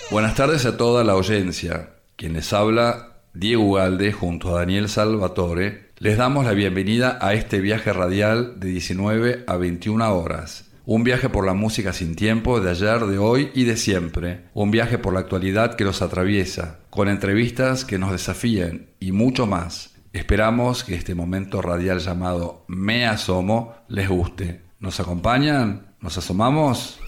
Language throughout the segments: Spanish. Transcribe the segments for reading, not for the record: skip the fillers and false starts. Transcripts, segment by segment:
Buenas tardes a toda la audiencia. Quien les habla, Diego Ugalde, junto a Daniel Salvatore, les damos la bienvenida a este viaje radial de 19 a 21 horas. Un viaje por la música sin tiempo de ayer, de hoy y de siempre. Un viaje por la actualidad que los atraviesa, con entrevistas que nos desafíen y mucho más. Esperamos que este momento radial llamado Me Asomo les guste. ¿Nos acompañan? ¿Nos asomamos?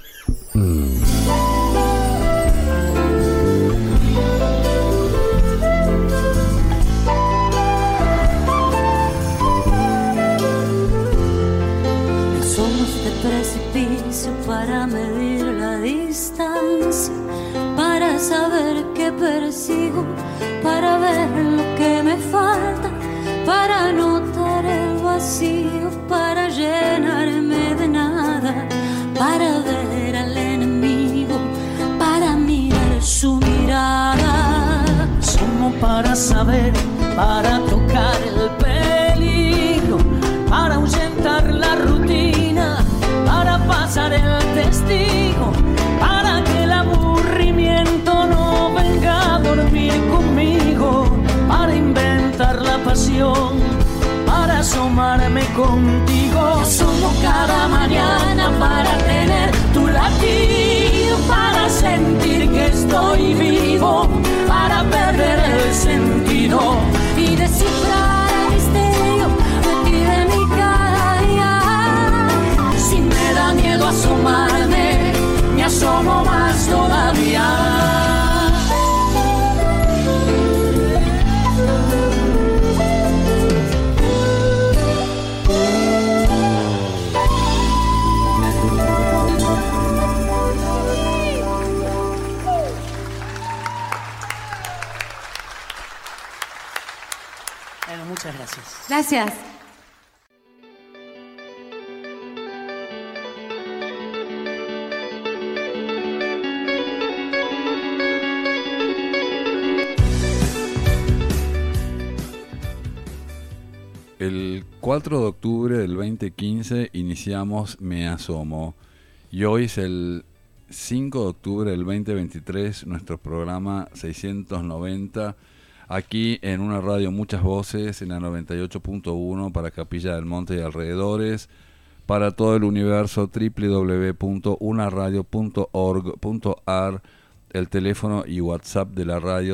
Precipicio para medir la distancia, para saber qué persigo, para ver lo que me falta, para notar el vacío, para llenarme de nada, para ver al enemigo, para mirar su mirada. Somos para saber, para tocar el peligro, para ahuyentar la rutina, para pasar el testigo, para que el aburrimiento no venga a dormir conmigo, para inventar la pasión, para asomarme contigo. Somos cada mañana para tener tu latido, para sentir que estoy vivo, para perder el sentido y descifrar el misterio de ti, de mi cada día. Si me da miedo asomarme, me asomo más todavía. Bueno, muchas gracias. Gracias. El 4 de octubre del 2015 iniciamos Me Asomo y hoy es el 5 de octubre del 2023, nuestro programa 690, aquí en una radio Muchas Voces, en la 98.1 para Capilla del Monte y alrededores, para todo el universo, www.unaradio.org.ar, el teléfono y WhatsApp de la radio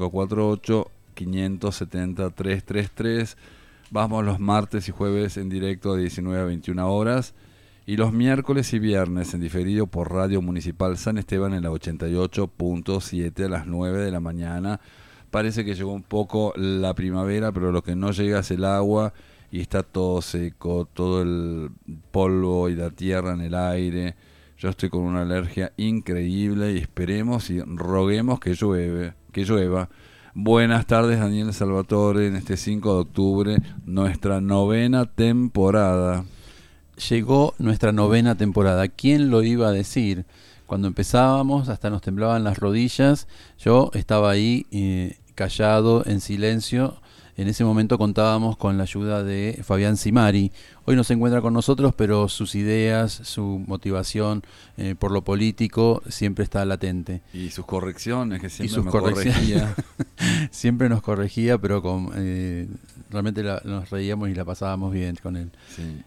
3548-570-333. Vamos los martes y jueves en directo de 19 a 21 horas y los miércoles y viernes en diferido por Radio Municipal San Esteban en la 88.7 a las 9 de la mañana. Parece que llegó un poco la primavera, pero lo que no llega es el agua y está todo seco, todo el polvo y la tierra en el aire. Yo estoy con una alergia increíble y esperemos y roguemos que llueva. Buenas tardes, Daniel Salvatore, en este 5 de octubre, nuestra 9ª temporada. Llegó nuestra 9ª temporada. ¿Quién lo iba a decir? Cuando empezábamos hasta nos temblaban las rodillas. Yo estaba ahí callado, en silencio. En ese momento contábamos con la ayuda de Fabián Simari. Hoy no se encuentra con nosotros, pero sus ideas, su motivación por lo político siempre está latente. Y sus correcciones, que siempre me corregía. Siempre nos corregía, pero realmente nos reíamos y la pasábamos bien con él. Sí.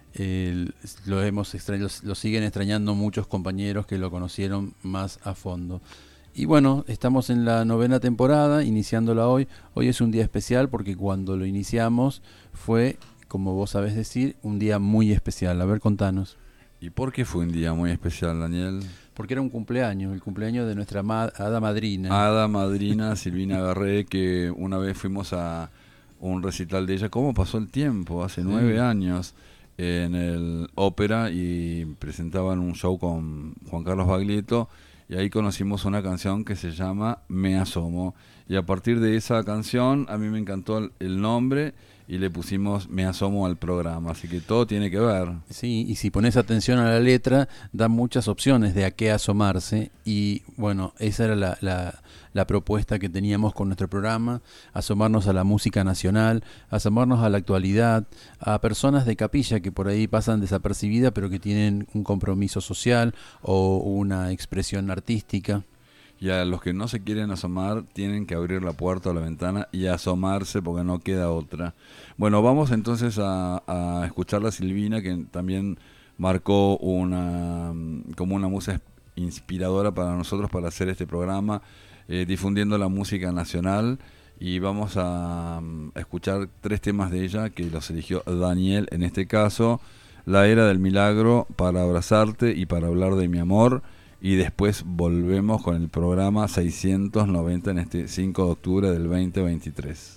Lo siguen extrañando muchos compañeros que lo conocieron más a fondo. Y bueno, estamos en la 9ª temporada, iniciándola hoy. Hoy es un día especial porque cuando lo iniciamos fue, como vos sabés decir, un día muy especial. A ver, contanos. ¿Y por qué fue un día muy especial, Daniel? Porque era un cumpleaños, el cumpleaños de nuestra hada madrina. Hada madrina, Silvina Garré, que una vez fuimos a un recital de ella. ¿Cómo pasó el tiempo? Hace 9 años en el Ópera y presentaban un show con Juan Carlos Baglietto. Y ahí conocimos una canción que se llama Me Asomo. Y a partir de esa canción a mí me encantó el nombre y le pusimos Me Asomo al programa. Así que todo tiene que ver. Sí, y si pones atención a la letra, da muchas opciones de a qué asomarse. Y bueno, esa era la propuesta que teníamos con nuestro programa: asomarnos a la música nacional, asomarnos a la actualidad, a personas de capilla que por ahí pasan desapercibidas pero que tienen un compromiso social o una expresión artística. y a los que no se quieren asomar tienen que abrir la puerta o la ventana y asomarse porque no queda otra. Bueno, vamos entonces a escuchar a Silvina, que también marcó como una musa inspiradora para nosotros para hacer este programa, difundiendo la música nacional, y vamos a escuchar 3 temas de ella que los eligió Daniel en este caso: La Era del Milagro, Para Abrazarte y Para Hablar de Mi Amor. Y después volvemos con el programa 690 en este 5 de octubre del 2023.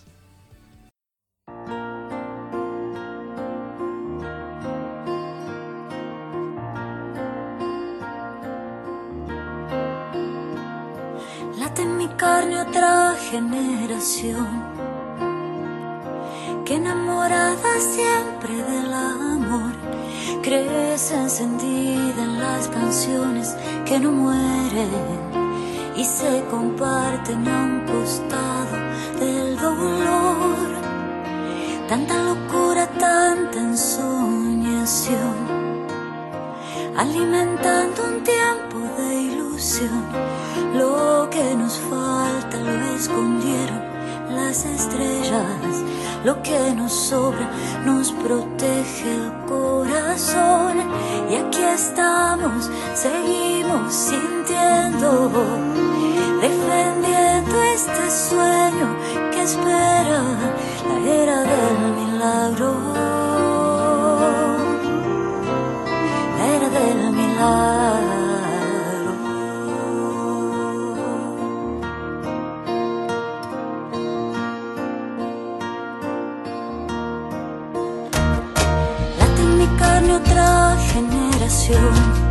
Late en mi carne otra generación que, enamorada siempre del amor, crece encendida en las canciones que no mueren y se comparten a un costado del dolor. Tanta locura, tanta ensoñación, alimentando un tiempo de ilusión. Lo que nos falta lo escondieron las estrellas, lo que nos sobra nos protege el corazón. Y aquí estamos, seguimos sintiendo, defendiendo este sueño que espera la era del milagro, la era del milagro. Otra generación,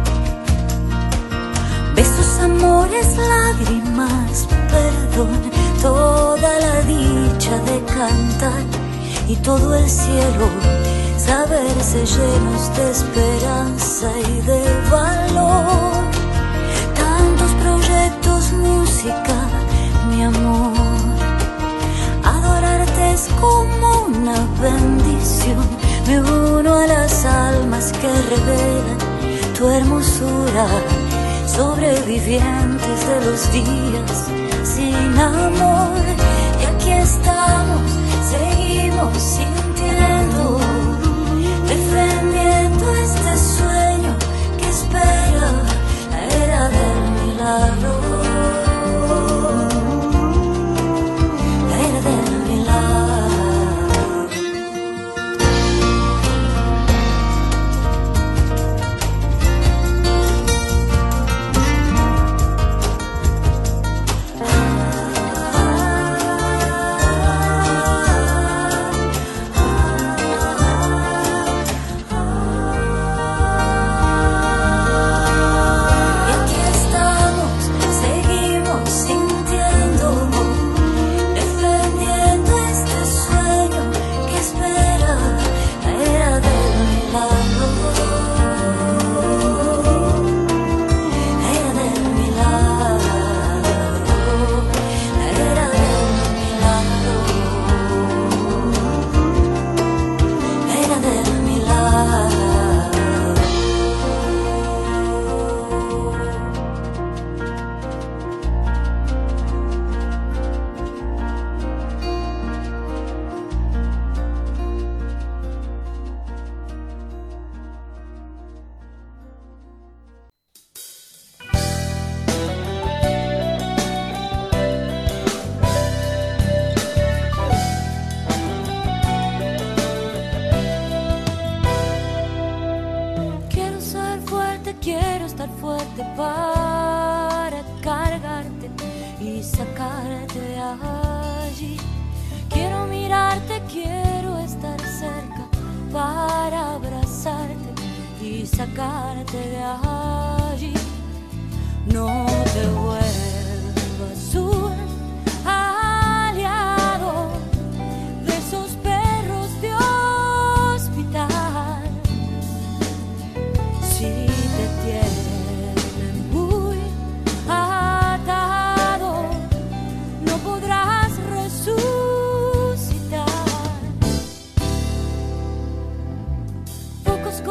besos, amores, lágrimas, perdón, toda la dicha de cantar y todo el cielo, saberse llenos de esperanza y de valor. Tantos proyectos, música, mi amor, adorarte es como una bendición. Me uno a las almas que revelan tu hermosura, sobrevivientes de los días sin amor. Y aquí estamos, seguimos sintiendo, defendiendo este sueño que espera la era del milagro, la era del milagro.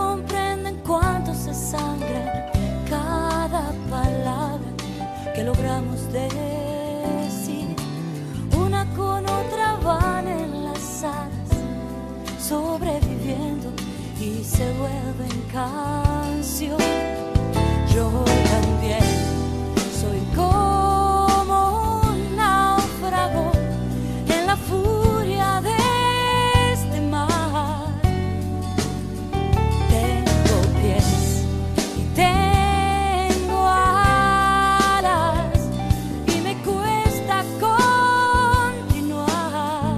Que logra y se vuelven canción. Yo también soy como un náufrago en la furia de este mar. Tengo pies y tengo alas y me cuesta continuar.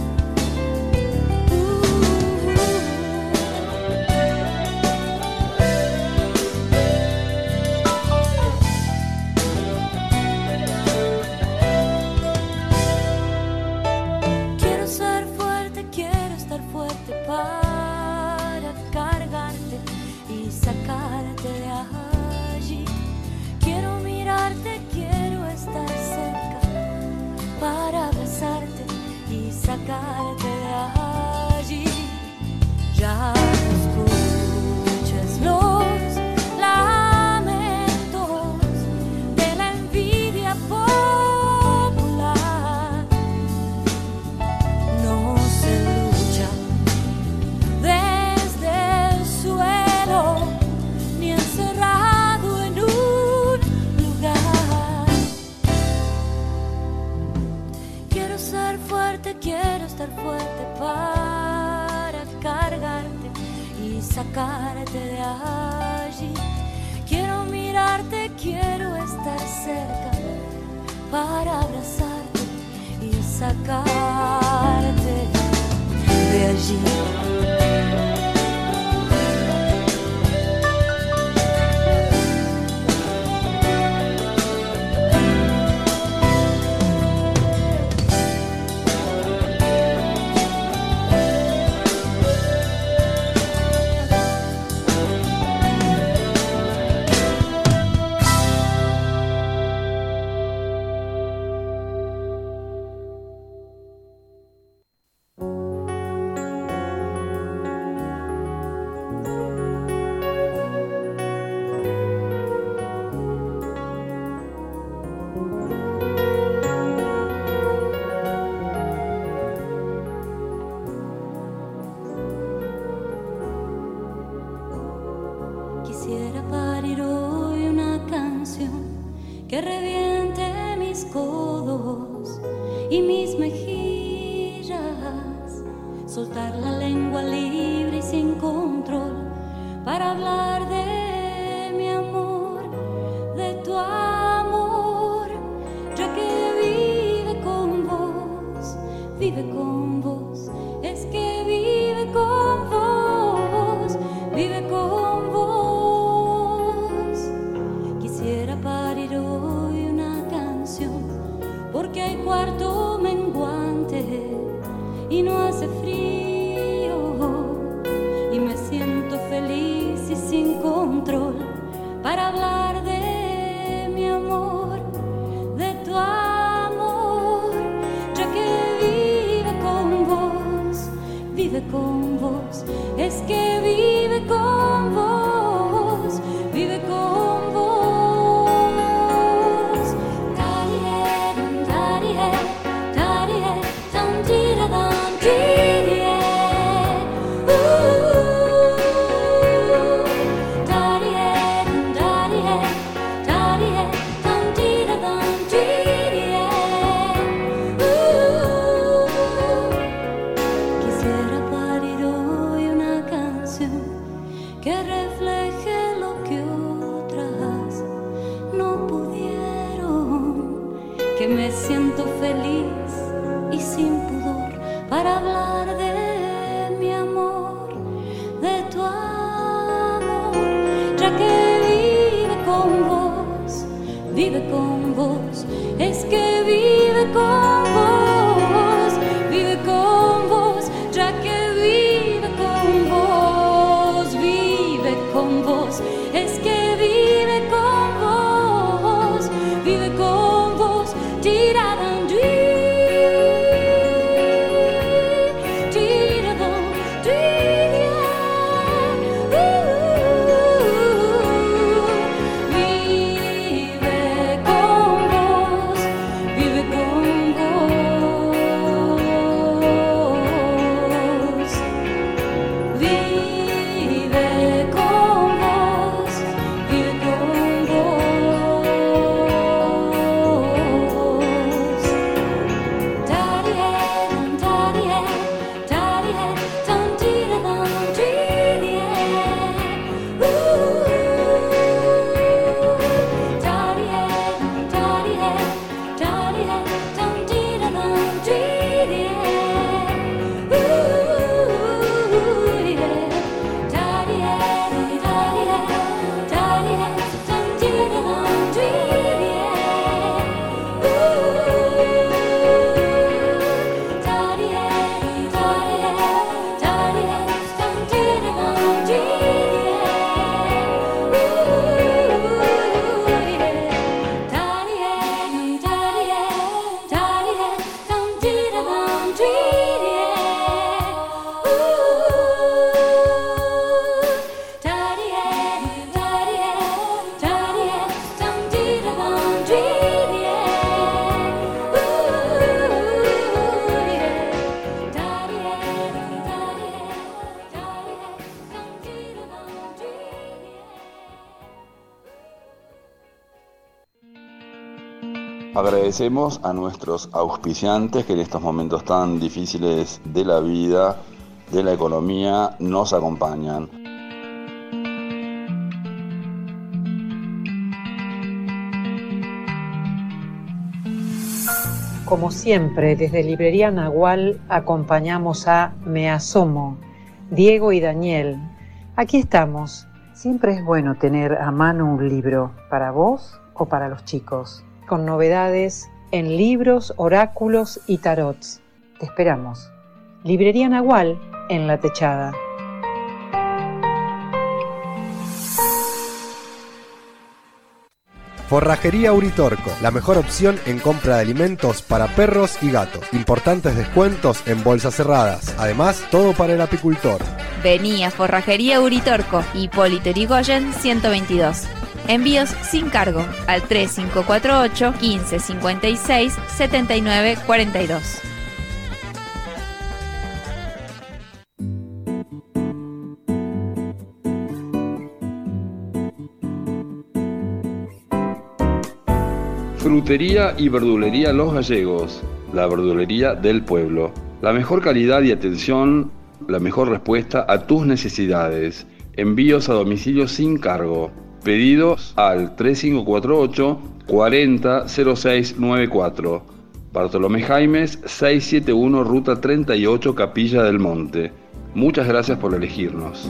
Quiero ser fuerte, quiero estar fuerte para cargarte y sacarte de allí. Quiero mirarte, quiero estar cerca para abrazarte y sacarte de allí. Ya no escuches los lamentos de la envidia popular. No se lucha desde el suelo ni encerrado en un lugar. Quiero ser fuerte, quiero estar fuerte para cargarte y sacarte de allí. Quiero mirarte, quiero estar cerca para abrazarte y sacarte de allí. Quisiera parir hoy una canción que reviente mis codos y mis mejillas, soltar la lengua libre y sin control para hablar de mi amor, de tu amor, ya que vive con vos, es que vive con vos, vive con vos. Quisiera parir hoy una canción porque hay cuarto menguante y no hace frío y me siento feliz y sin control para hablar de mi amor, de tu amor, ya que vive con vos, es que vive con vos, vive con vos. Quisiera parir hoy una canción que refleje lo que otras no pudieron, que me siento feliz y sin pudor para hablar de mi amor, de tu amor, ya que vive con vos, es que vive con vos, ya que vive con vos, es que vive con vos, tiradan vive con vos. Agradecemos a nuestros auspiciantes que en estos momentos tan difíciles de la vida, de la economía, nos acompañan. Como siempre, desde Librería Nahual acompañamos a Me Asomo, Diego y Daniel. Aquí estamos. Siempre es bueno tener a mano un libro, para vos o para los chicos, con novedades en libros, oráculos y tarots. Te esperamos. Librería Nahual en La Techada. Forrajería Uritorco, la mejor opción en compra de alimentos para perros y gatos. Importantes descuentos en bolsas cerradas. Además, todo para el apicultor. Vení a Forrajería Uritorco, Hipólito Yrigoyen 122. Envíos sin cargo al 3548 1556 7942. Frutería y verdulería Los Gallegos, la verdulería del pueblo. La mejor calidad y atención, la mejor respuesta a tus necesidades. Envíos a domicilio sin cargo. Pedidos al 3548 400694. Bartolomé Jaimes 671 Ruta 38 Capilla del Monte. Muchas gracias por elegirnos.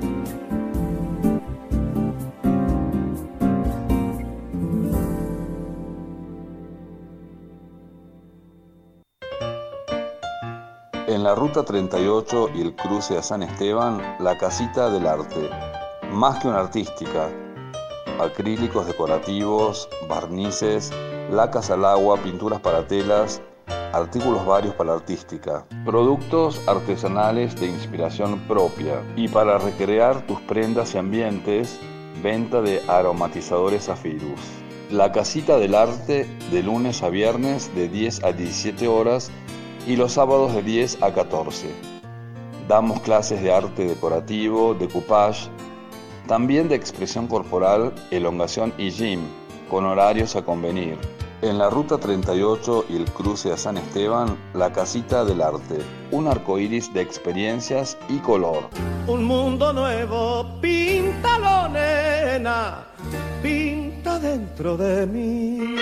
En la Ruta 38 y el cruce a San Esteban, la Casita del Arte. Más que una artística. Acrílicos decorativos, barnices, lacas al agua, pinturas para telas, artículos varios para artística. Productos artesanales de inspiración propia. Y para recrear tus prendas y ambientes, venta de aromatizadores Zafirus. La Casita del Arte de lunes a viernes de 10 a 17 horas y los sábados de 10 a 14. Damos clases de arte decorativo, decoupage, también de expresión corporal, elongación y gym, con horarios a convenir. En la Ruta 38 y el cruce a San Esteban, la Casita del Arte, un arcoíris de experiencias y color. Un mundo nuevo, píntalo, nena, pinta dentro de mí.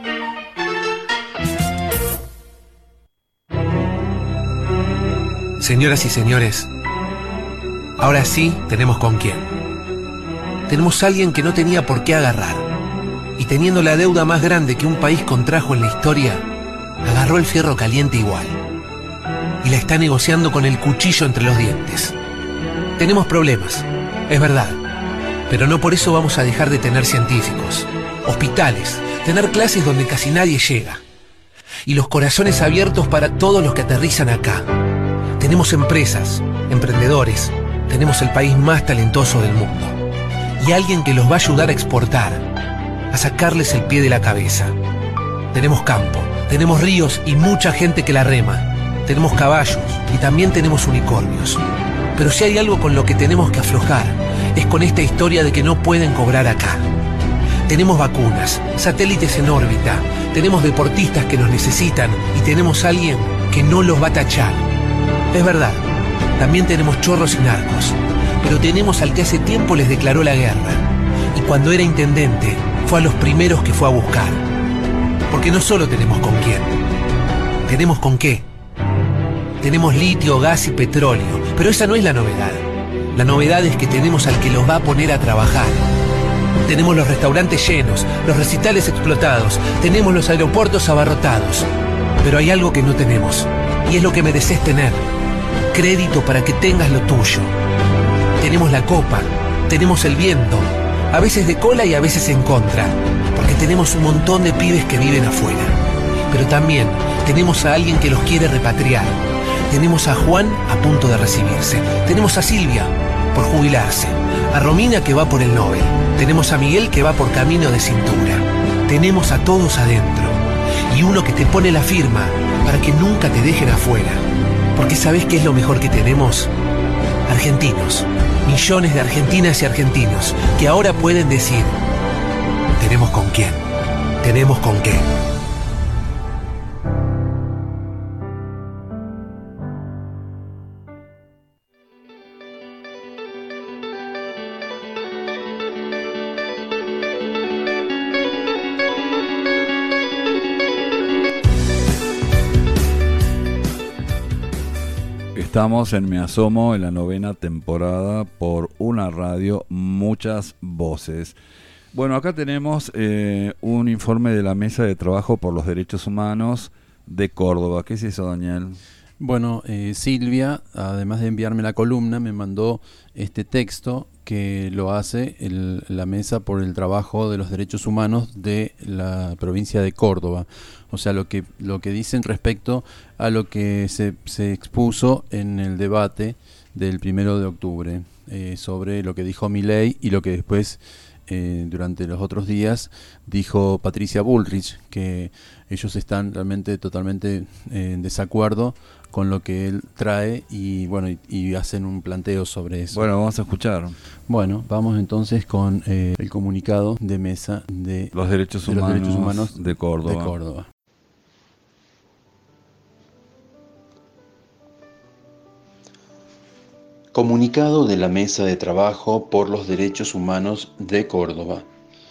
Señoras y señores, ahora sí tenemos con quién. Tenemos a alguien que no tenía por qué agarrar, y teniendo la deuda más grande que un país contrajo en la historia, agarró el fierro caliente igual, y la está negociando con el cuchillo entre los dientes. Tenemos problemas, es verdad, pero no por eso vamos a dejar de tener científicos, hospitales, tener clases donde casi nadie llega, y los corazones abiertos para todos los que aterrizan acá. Tenemos empresas, emprendedores, tenemos el país más talentoso del mundo y alguien que los va a ayudar a exportar, a sacarles el pie de la cabeza. Tenemos campo, tenemos ríos y mucha gente que la rema, tenemos caballos y también tenemos unicornios. Pero si hay algo con lo que tenemos que aflojar, es con esta historia de que no pueden cobrar acá. Tenemos vacunas, satélites en órbita, tenemos deportistas que nos necesitan y tenemos a alguien que no los va a tachar. Es verdad, también tenemos chorros y narcos, pero tenemos al que hace tiempo les declaró la guerra, y cuando era intendente fue a los primeros que fue a buscar. Porque no solo tenemos con quién, tenemos con qué. Tenemos litio, gas y petróleo, pero esa no es la novedad. La novedad es que tenemos al que los va a poner a trabajar. Tenemos los restaurantes llenos, los recitales explotados, tenemos los aeropuertos abarrotados, pero hay algo que no tenemos, y es lo que mereces tener. Crédito para que tengas lo tuyo. Tenemos la copa, tenemos el viento, a veces de cola y a veces en contra, porque tenemos un montón de pibes que viven afuera. Pero también tenemos a alguien que los quiere repatriar. Tenemos a Juan a punto de recibirse. Tenemos a Silvia por jubilarse. A Romina que va por el Nobel. Tenemos a Miguel que va por camino de cintura. Tenemos a todos adentro. Y uno que te pone la firma para que nunca te dejen afuera. Porque ¿sabés qué es lo mejor que tenemos? Argentinos. Millones de argentinas y argentinos que ahora pueden decir: tenemos con quién, tenemos con qué. Estamos en Me Asomo, en la 9ª temporada, por una radio, muchas voces. Bueno, acá tenemos un informe de la Mesa de Trabajo por los Derechos Humanos de Córdoba. ¿Qué es eso, Daniel? Bueno, Silvia, además de enviarme la columna, me mandó este texto que lo hace la Mesa por el Trabajo de los Derechos Humanos de la provincia de Córdoba. O sea, lo que dicen respecto a lo que se expuso en el debate del 1 de octubre sobre lo que dijo Milei y lo que después, durante los otros días, dijo Patricia Bullrich, que ellos están realmente totalmente en desacuerdo con lo que él trae y bueno, y hacen un planteo sobre eso. Bueno, vamos a escuchar. Bueno, vamos entonces con el comunicado de Mesa de los Derechos Humanos de Córdoba. Comunicado de la Mesa de Trabajo por los Derechos Humanos de Córdoba.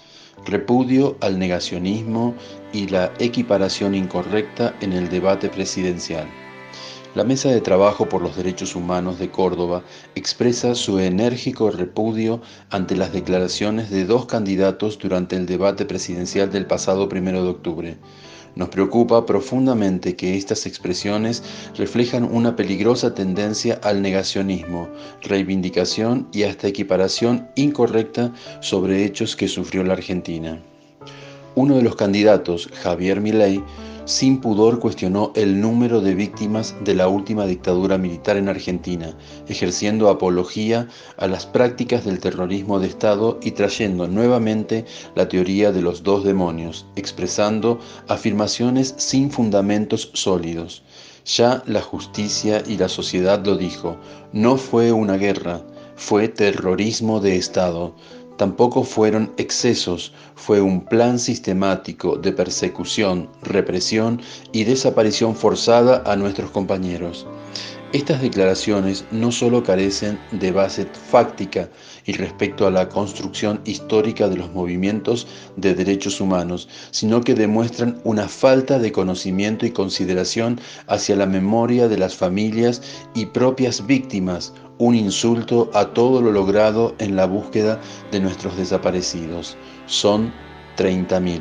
Repudio al negacionismo y la equiparación incorrecta en el debate presidencial. La Mesa de Trabajo por los Derechos Humanos de Córdoba expresa su enérgico repudio ante las declaraciones de 2 candidatos durante el debate presidencial del pasado 1 de octubre. Nos preocupa profundamente que estas expresiones reflejan una peligrosa tendencia al negacionismo, reivindicación y hasta equiparación incorrecta sobre hechos que sufrió la Argentina. Uno de los candidatos, Javier Milei, sin pudor cuestionó el número de víctimas de la última dictadura militar en Argentina, ejerciendo apología a las prácticas del terrorismo de Estado y trayendo nuevamente la teoría de los 2 demonios, expresando afirmaciones sin fundamentos sólidos. Ya la justicia y la sociedad lo dijo, no fue una guerra, fue terrorismo de Estado. Tampoco fueron excesos, fue un plan sistemático de persecución, represión y desaparición forzada a nuestros compañeros. Estas declaraciones no solo carecen de base fáctica y respecto a la construcción histórica de los movimientos de derechos humanos, sino que demuestran una falta de conocimiento y consideración hacia la memoria de las familias y propias víctimas, un insulto a todo lo logrado en la búsqueda de nuestros desaparecidos. Son 30.000.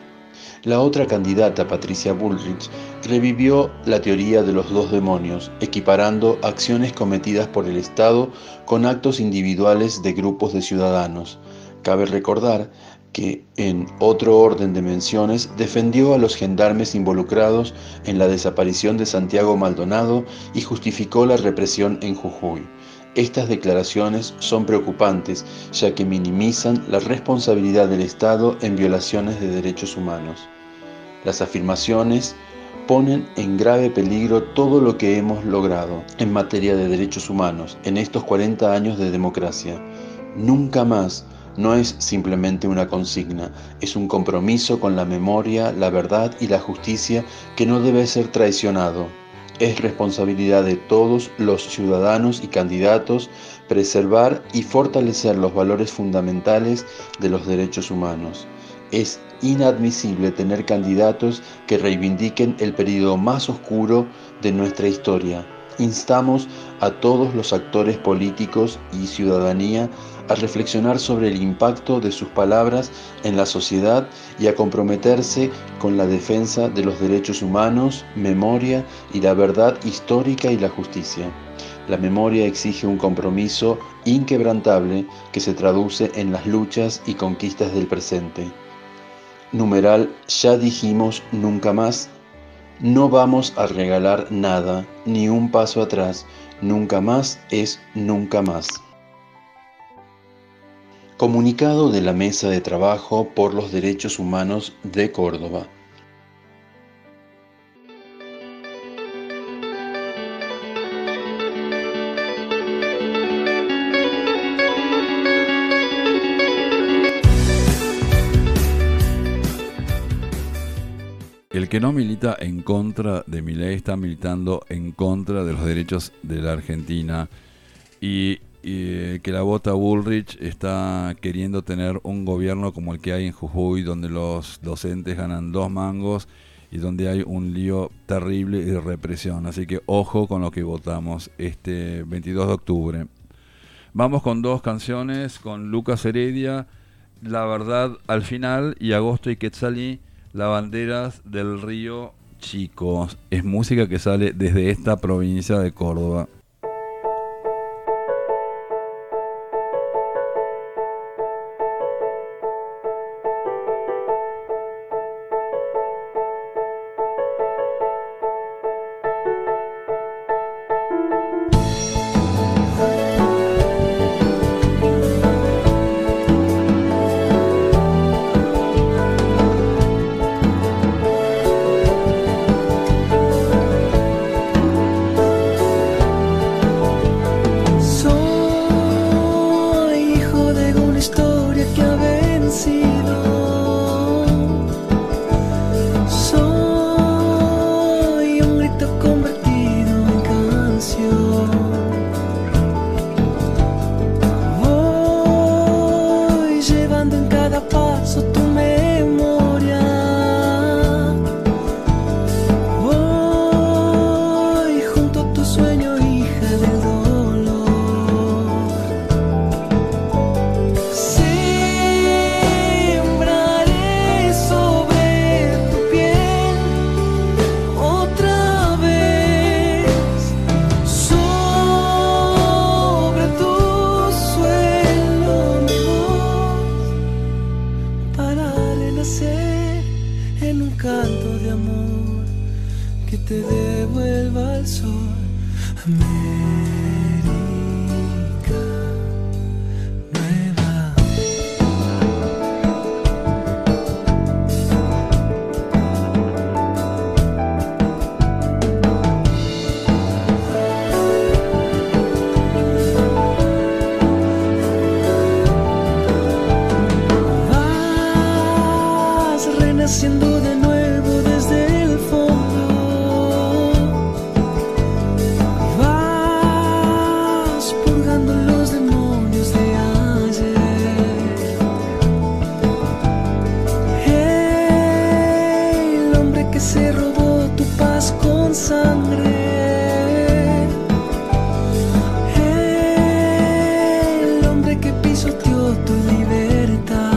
La otra candidata, Patricia Bullrich, revivió la teoría de los 2 demonios, equiparando acciones cometidas por el Estado con actos individuales de grupos de ciudadanos. Cabe recordar que, en otro orden de menciones, defendió a los gendarmes involucrados en la desaparición de Santiago Maldonado y justificó la represión en Jujuy. Estas declaraciones son preocupantes, ya que minimizan la responsabilidad del Estado en violaciones de derechos humanos. Las afirmaciones ponen en grave peligro todo lo que hemos logrado en materia de derechos humanos en estos 40 años de democracia. Nunca más no es simplemente una consigna, es un compromiso con la memoria, la verdad y la justicia que no debe ser traicionado. Es responsabilidad de todos los ciudadanos y candidatos preservar y fortalecer los valores fundamentales de los derechos humanos. Es inadmisible tener candidatos que reivindiquen el periodo más oscuro de nuestra historia. Instamos a todos los actores políticos y ciudadanía a reflexionar sobre el impacto de sus palabras en la sociedad y a comprometerse con la defensa de los derechos humanos, memoria y la verdad histórica y la justicia. La memoria exige un compromiso inquebrantable que se traduce en las luchas y conquistas del presente. Numeral, ya dijimos nunca más. No vamos a regalar nada, ni un paso atrás. Nunca más es nunca más. Comunicado de la Mesa de Trabajo por los Derechos Humanos de Córdoba. El que no milita en contra de Milei está militando en contra de los derechos de la Argentina, y que la vota Bullrich está queriendo tener un gobierno como el que hay en Jujuy, donde los docentes ganan 2 mangos y donde hay un lío terrible y represión. Así que ojo con lo que votamos este 22 de octubre. Vamos con 2 canciones, con Lucas Heredia, La Verdad al Final, y Agosto y Quetzalí, La Banderas del Río Chico. Es música que sale desde esta provincia de Córdoba. Renaciendo de nuevo desde el fondo, vas purgando los demonios de ayer. El hombre que se robó tu paz con sangre, el hombre que pisoteó tu libertad.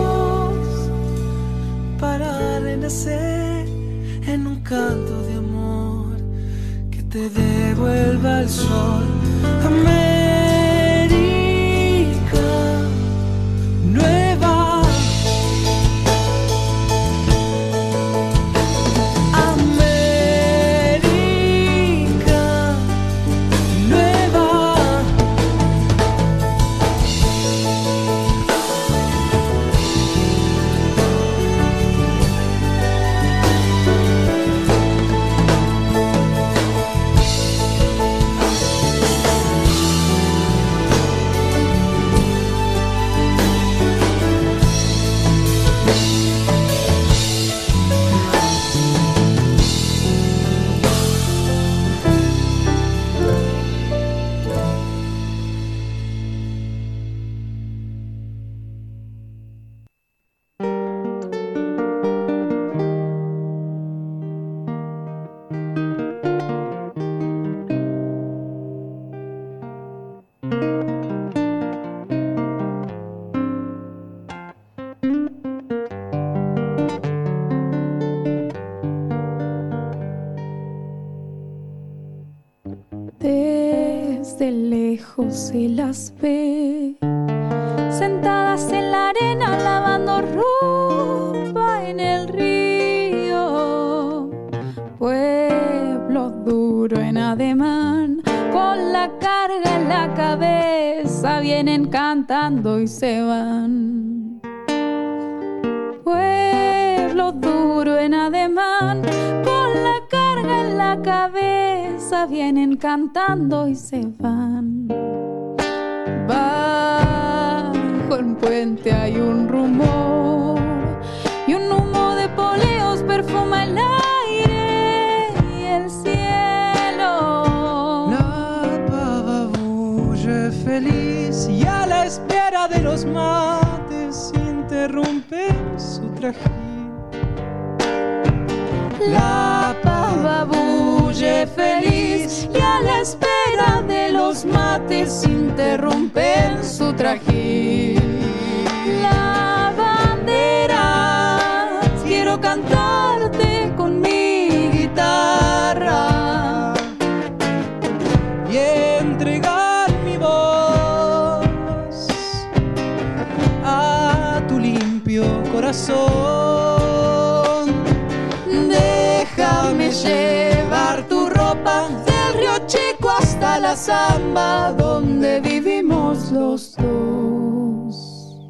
En un canto de amor. lejos se las ve, sentadas en la arena lavando ropa en el río. Pueblo duro en ademán, con la carga en la cabeza, vienen cantando y se van. Pueblo duro en ademán, con la carga en la cabeza, vienen cantando y se van. Bajo el puente hay un rumor y un humo de poleos perfuma el aire y el cielo. La pava bulle feliz y a la espera de los mates interrumpe su trajín. La pava bulle feliz y a la espera de los mates interrumpen su trajín. La bandera, quiero cantarte con mi guitarra y entregar mi voz a tu limpio corazón. Déjame llevar tu ropa del Río Chico hasta la Zamba, donde vivimos los dos.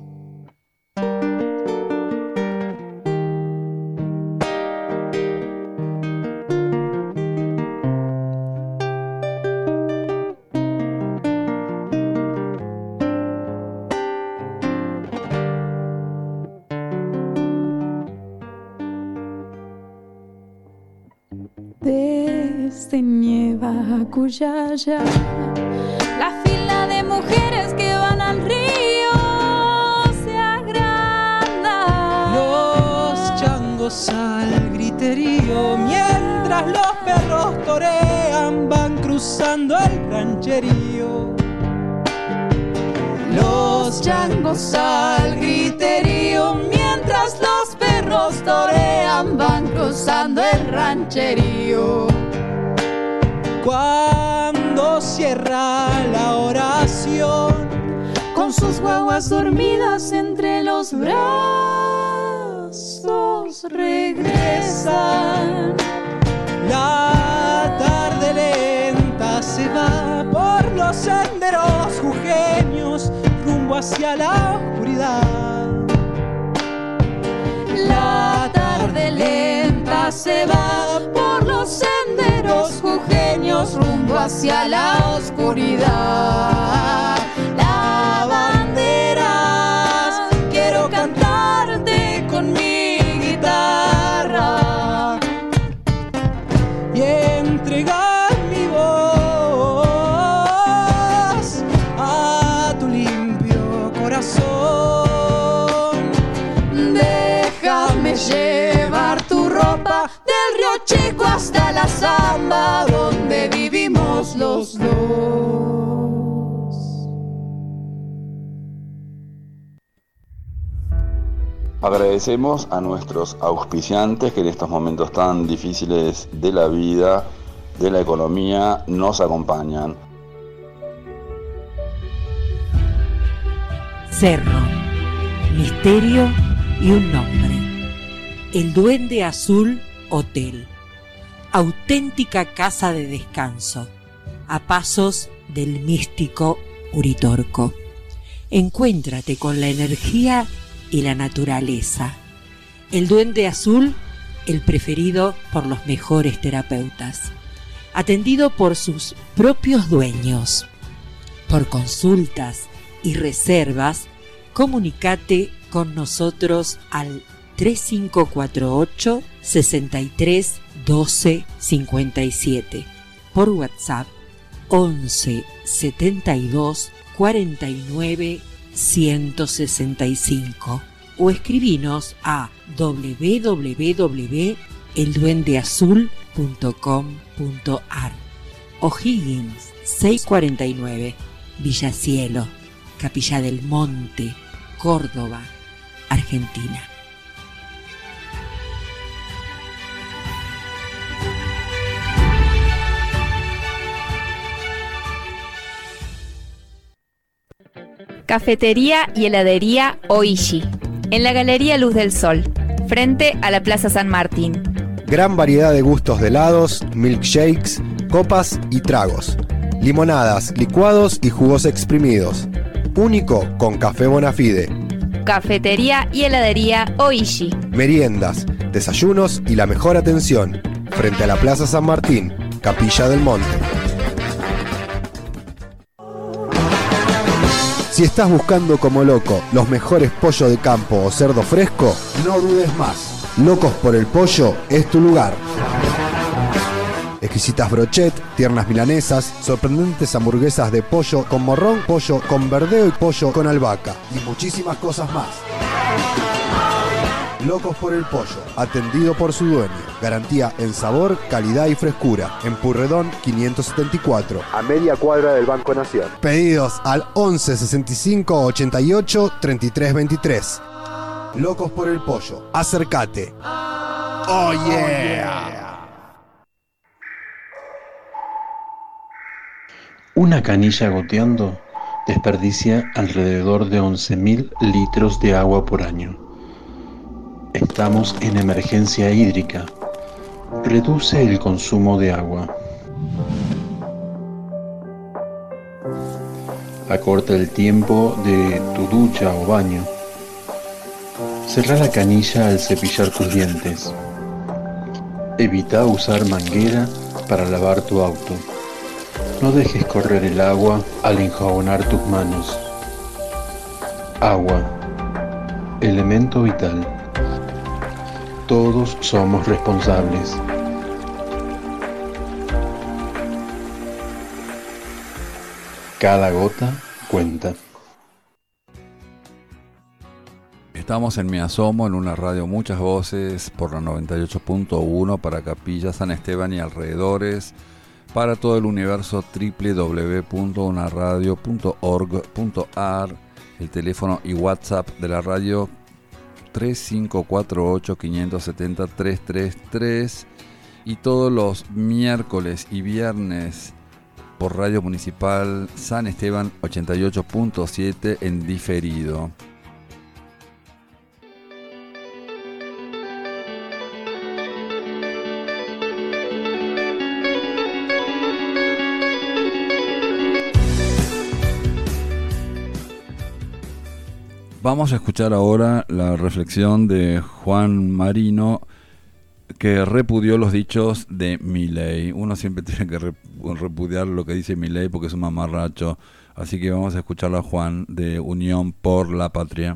Desde Nieva a Cuyaya, la fila de mujeres que van al río se agranda. Los changos al griterío, mientras los perros torean, van cruzando el rancherío. Los changos al griterío, mientras los perros torean, van cruzando el rancherío. Cuando cierra la oración, con sus guaguas dormidas entre los brazos regresan. La tarde lenta se va por los senderos jujeños rumbo hacia la oscuridad. La tarde lenta se va por los senderos jujeños rumbo hacia la oscuridad. La bandera, quiero cantarte con mi guitarra y entregar mi voz a tu limpio corazón. Déjame llevar tu ropa del Río Chico hasta la Zamba, donde vivimos los dos. Agradecemos a nuestros auspiciantes que en estos momentos tan difíciles de la vida, de la economía, nos acompañan. Cerro, misterio y un nombre. El Duende Azul Hotel. Auténtica casa de descanso, a pasos del místico Uritorco. Encuéntrate con la energía y la naturaleza. El Duende Azul, el preferido por los mejores terapeutas. Atendido por sus propios dueños. Por consultas y reservas, comunícate con nosotros al 3548 63 12 57. Por WhatsApp 11 72 49 165 o escribinos a www.elduendeazul.com.ar. O'Higgins 649, Villa Cielo, Capilla del Monte, Córdoba, Argentina. Cafetería y heladería Oishi, en la Galería Luz del Sol, frente a la Plaza San Martín. Gran variedad de gustos de helados, milkshakes, copas y tragos. Limonadas, licuados y jugos exprimidos. Único con café Bonafide. Cafetería y heladería Oishi. Meriendas, desayunos y la mejor atención. Frente a la Plaza San Martín, Capilla del Monte. Si estás buscando como loco los mejores pollos de campo o cerdo fresco, no dudes más. Locos por el Pollo es tu lugar. Exquisitas brochet, tiernas milanesas, sorprendentes hamburguesas de pollo con morrón, pollo con verdeo y pollo con albahaca y muchísimas cosas más. Locos por el Pollo, atendido por su dueño. Garantía en sabor, calidad y frescura. En Purredón 574, a media cuadra del Banco Nación. Pedidos al 11 65 88 33 23. Locos por el Pollo, acércate. Oh yeah. Una canilla goteando desperdicia alrededor de 11.000 litros de agua por año. Estamos en emergencia hídrica. Reduce el consumo de agua. Acorta el tiempo de tu ducha o baño. Cerrá la canilla al cepillar tus dientes. Evita usar manguera para lavar tu auto. No dejes correr el agua al enjabonar tus manos. Agua, elemento vital. Todos somos responsables. Cada gota cuenta. Estamos en Mi Asomo, en una radio Muchas Voces, por la 98.1 para Capilla San Esteban y alrededores, para todo el universo www.unaradio.org.ar, el teléfono y WhatsApp de la radio 3548-570-333, y todos los miércoles y viernes por Radio Municipal San Esteban 88.7 en diferido. Vamos a escuchar ahora la reflexión de Juan Marino, que repudió los dichos de Milei. Uno siempre tiene que repudiar lo que dice Milei porque es un mamarracho. Así que vamos a escuchar a Juan de Unión por la Patria.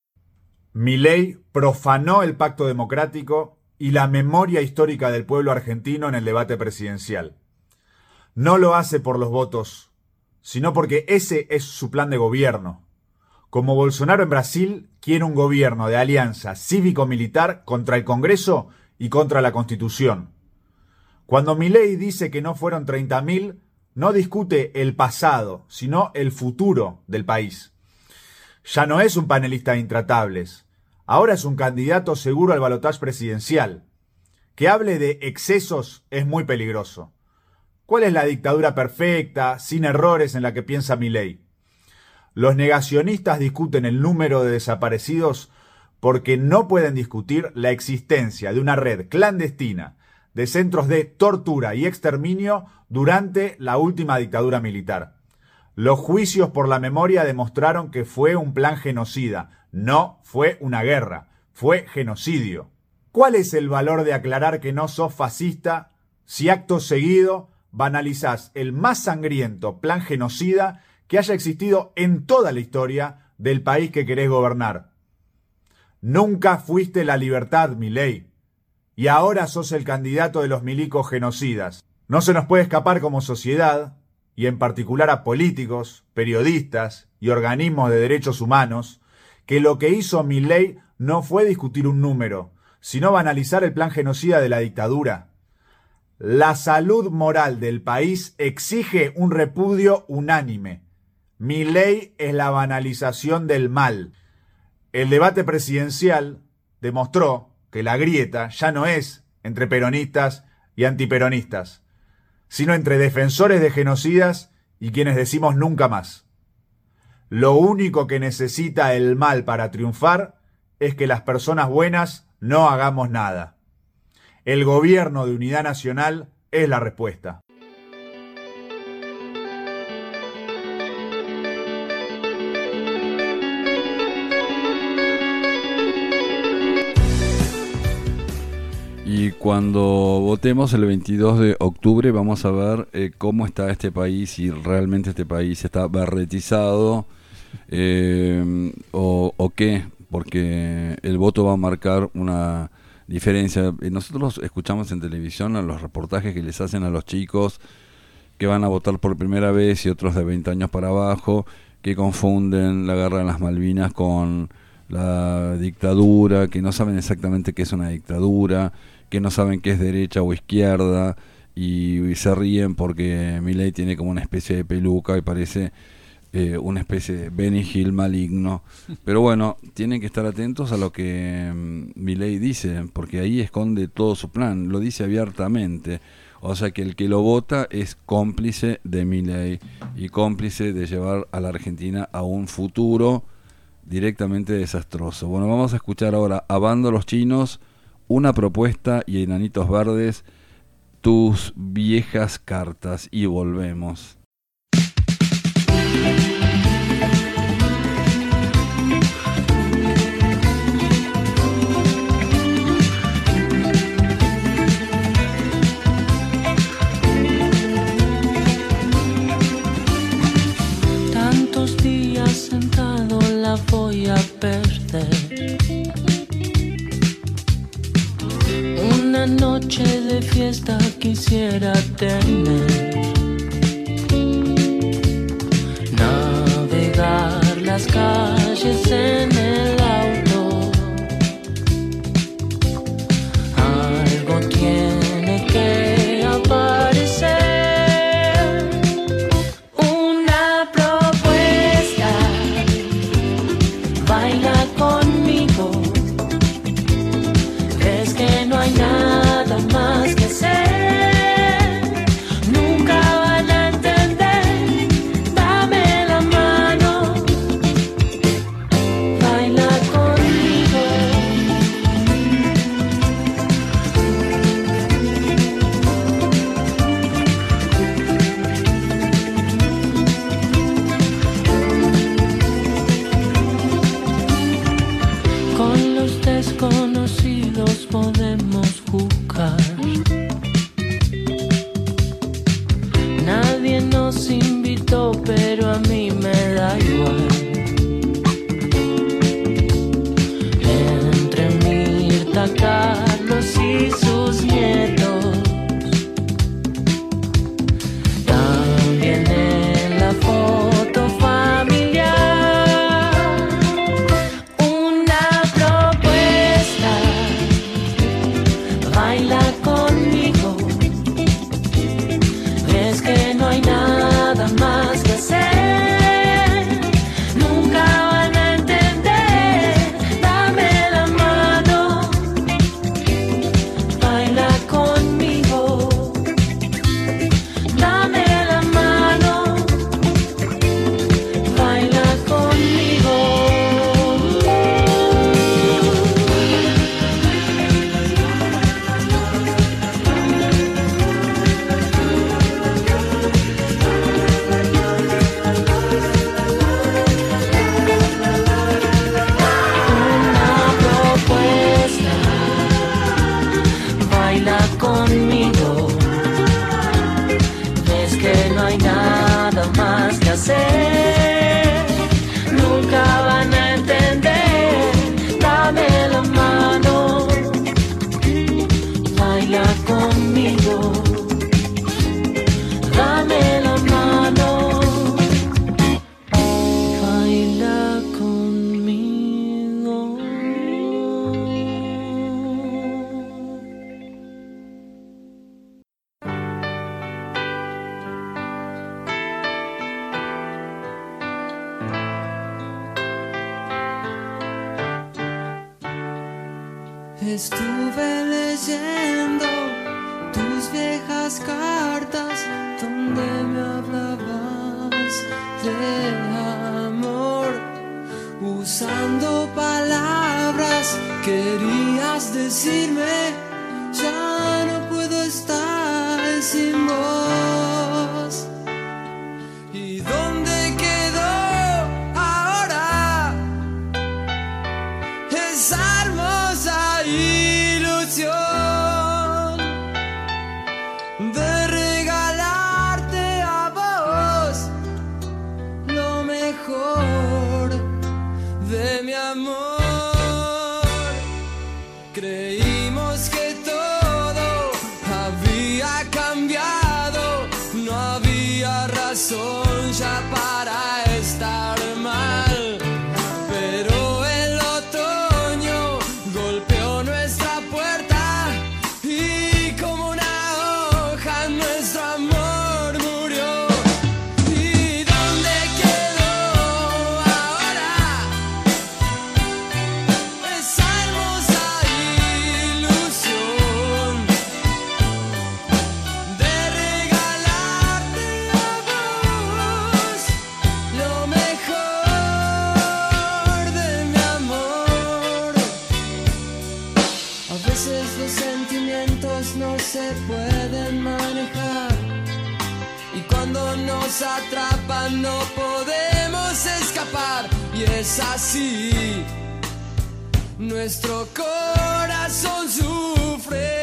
Milei profanó el pacto democrático y la memoria histórica del pueblo argentino en el debate presidencial. No lo hace por los votos, sino porque ese es su plan de gobierno. Como Bolsonaro en Brasil, quiere un gobierno de alianza cívico-militar contra el Congreso y contra la Constitución. Cuando Milei dice que no fueron 30.000, no discute el pasado, sino el futuro del país. Ya no es un panelista de intratables, ahora es un candidato seguro al balotaje presidencial. Que hable de excesos es muy peligroso. ¿Cuál es la dictadura perfecta, sin errores en la que piensa Milei? Los negacionistas discuten el número de desaparecidos porque no pueden discutir la existencia de una red clandestina de centros de tortura y exterminio durante la última dictadura militar. Los juicios por la memoria demostraron que fue un plan genocida, no fue una guerra, fue genocidio. ¿Cuál es el valor de aclarar que no sos fascista si acto seguido banalizás el más sangriento plan genocida que haya existido en toda la historia del país que querés gobernar? Nunca fuiste la libertad, Milei, y ahora sos el candidato de los milicos genocidas. No se nos puede escapar como sociedad, y en particular a políticos, periodistas y organismos de derechos humanos, que lo que hizo Milei no fue discutir un número, sino banalizar el plan genocida de la dictadura. La salud moral del país exige un repudio unánime. Milei es la banalización del mal. El debate presidencial demostró que la grieta ya no es entre peronistas y antiperonistas, sino entre defensores de genocidas y quienes decimos nunca más. lo único que necesita el mal para triunfar es que las personas buenas no hagamos nada. El gobierno de unidad nacional es la respuesta. Y cuando votemos el 22 de octubre vamos a ver cómo está este país, si realmente este país está berretizado o qué, porque el voto va a marcar una diferencia. Nosotros escuchamos en televisión a los reportajes que les hacen a los chicos que van a votar por primera vez y otros de 20 años para abajo, que confunden la guerra de las Malvinas con la dictadura, que no saben exactamente qué es una dictadura, que no saben qué es derecha o izquierda, y se ríen porque Milei tiene como una especie de peluca y parece una especie de Benny Hill maligno. Pero bueno, tienen que estar atentos a lo que Milei dice, porque ahí esconde todo su plan, lo dice abiertamente. O sea que el que lo vota es cómplice de Milei y cómplice de llevar a la Argentina a un futuro directamente desastroso. Bueno, vamos a escuchar ahora a Bando Los Chinos, Una Propuesta y Enanitos Verdes, Tus Viejas Cartas, y volvemos. Tantos días sentado la voy a perder. Una noche de fiesta quisiera tener. Navegar las calles en el auto. Algo tiene que aparecer. Una propuesta. Baila conmigo. Es que no hay nada más que hacer. Nunca van a entender. Dame la mano. Baila conmigo. Con los desconocidos podemos jugar. Nadie nos invitó, pero a mí me da igual. Entre Mirta, Carlos y sus nietos, también en la foto familiar. Una propuesta. Baila conmigo. Es que no hay nada más que hacer. Nunca van a entender. Dame la mano. Baila conmigo. Dame la mano. Baila conmigo. Una propuesta. Baila conmigo. Ves que no hay nada más que hacer. Nunca van a entender. Dame la mano. Baila conmigo. Dame la mano. Baila conmigo. Estuve leyendo tus viejas cartas donde me hablabas de amor. busco palabras, querías decirme, ya no puedo estar sin vos. ¿Y dónde quedó ahora esa hermosa ilusión de regalarte a vos lo mejor de mi amor? Creímos que todo había cambiado, no había razón ya para estar mal, pero el otoño golpeó nuestra puerta y como una hoja nuestro amor murió. ¿Y dónde quedó ahora esa hermosa ilusión de regalarte a vos lo mejor de mi amor? A veces los sentimientos no se pueden manejar y cuando nos atrapan no podemos escapar, y es así, nuestro corazón sufre.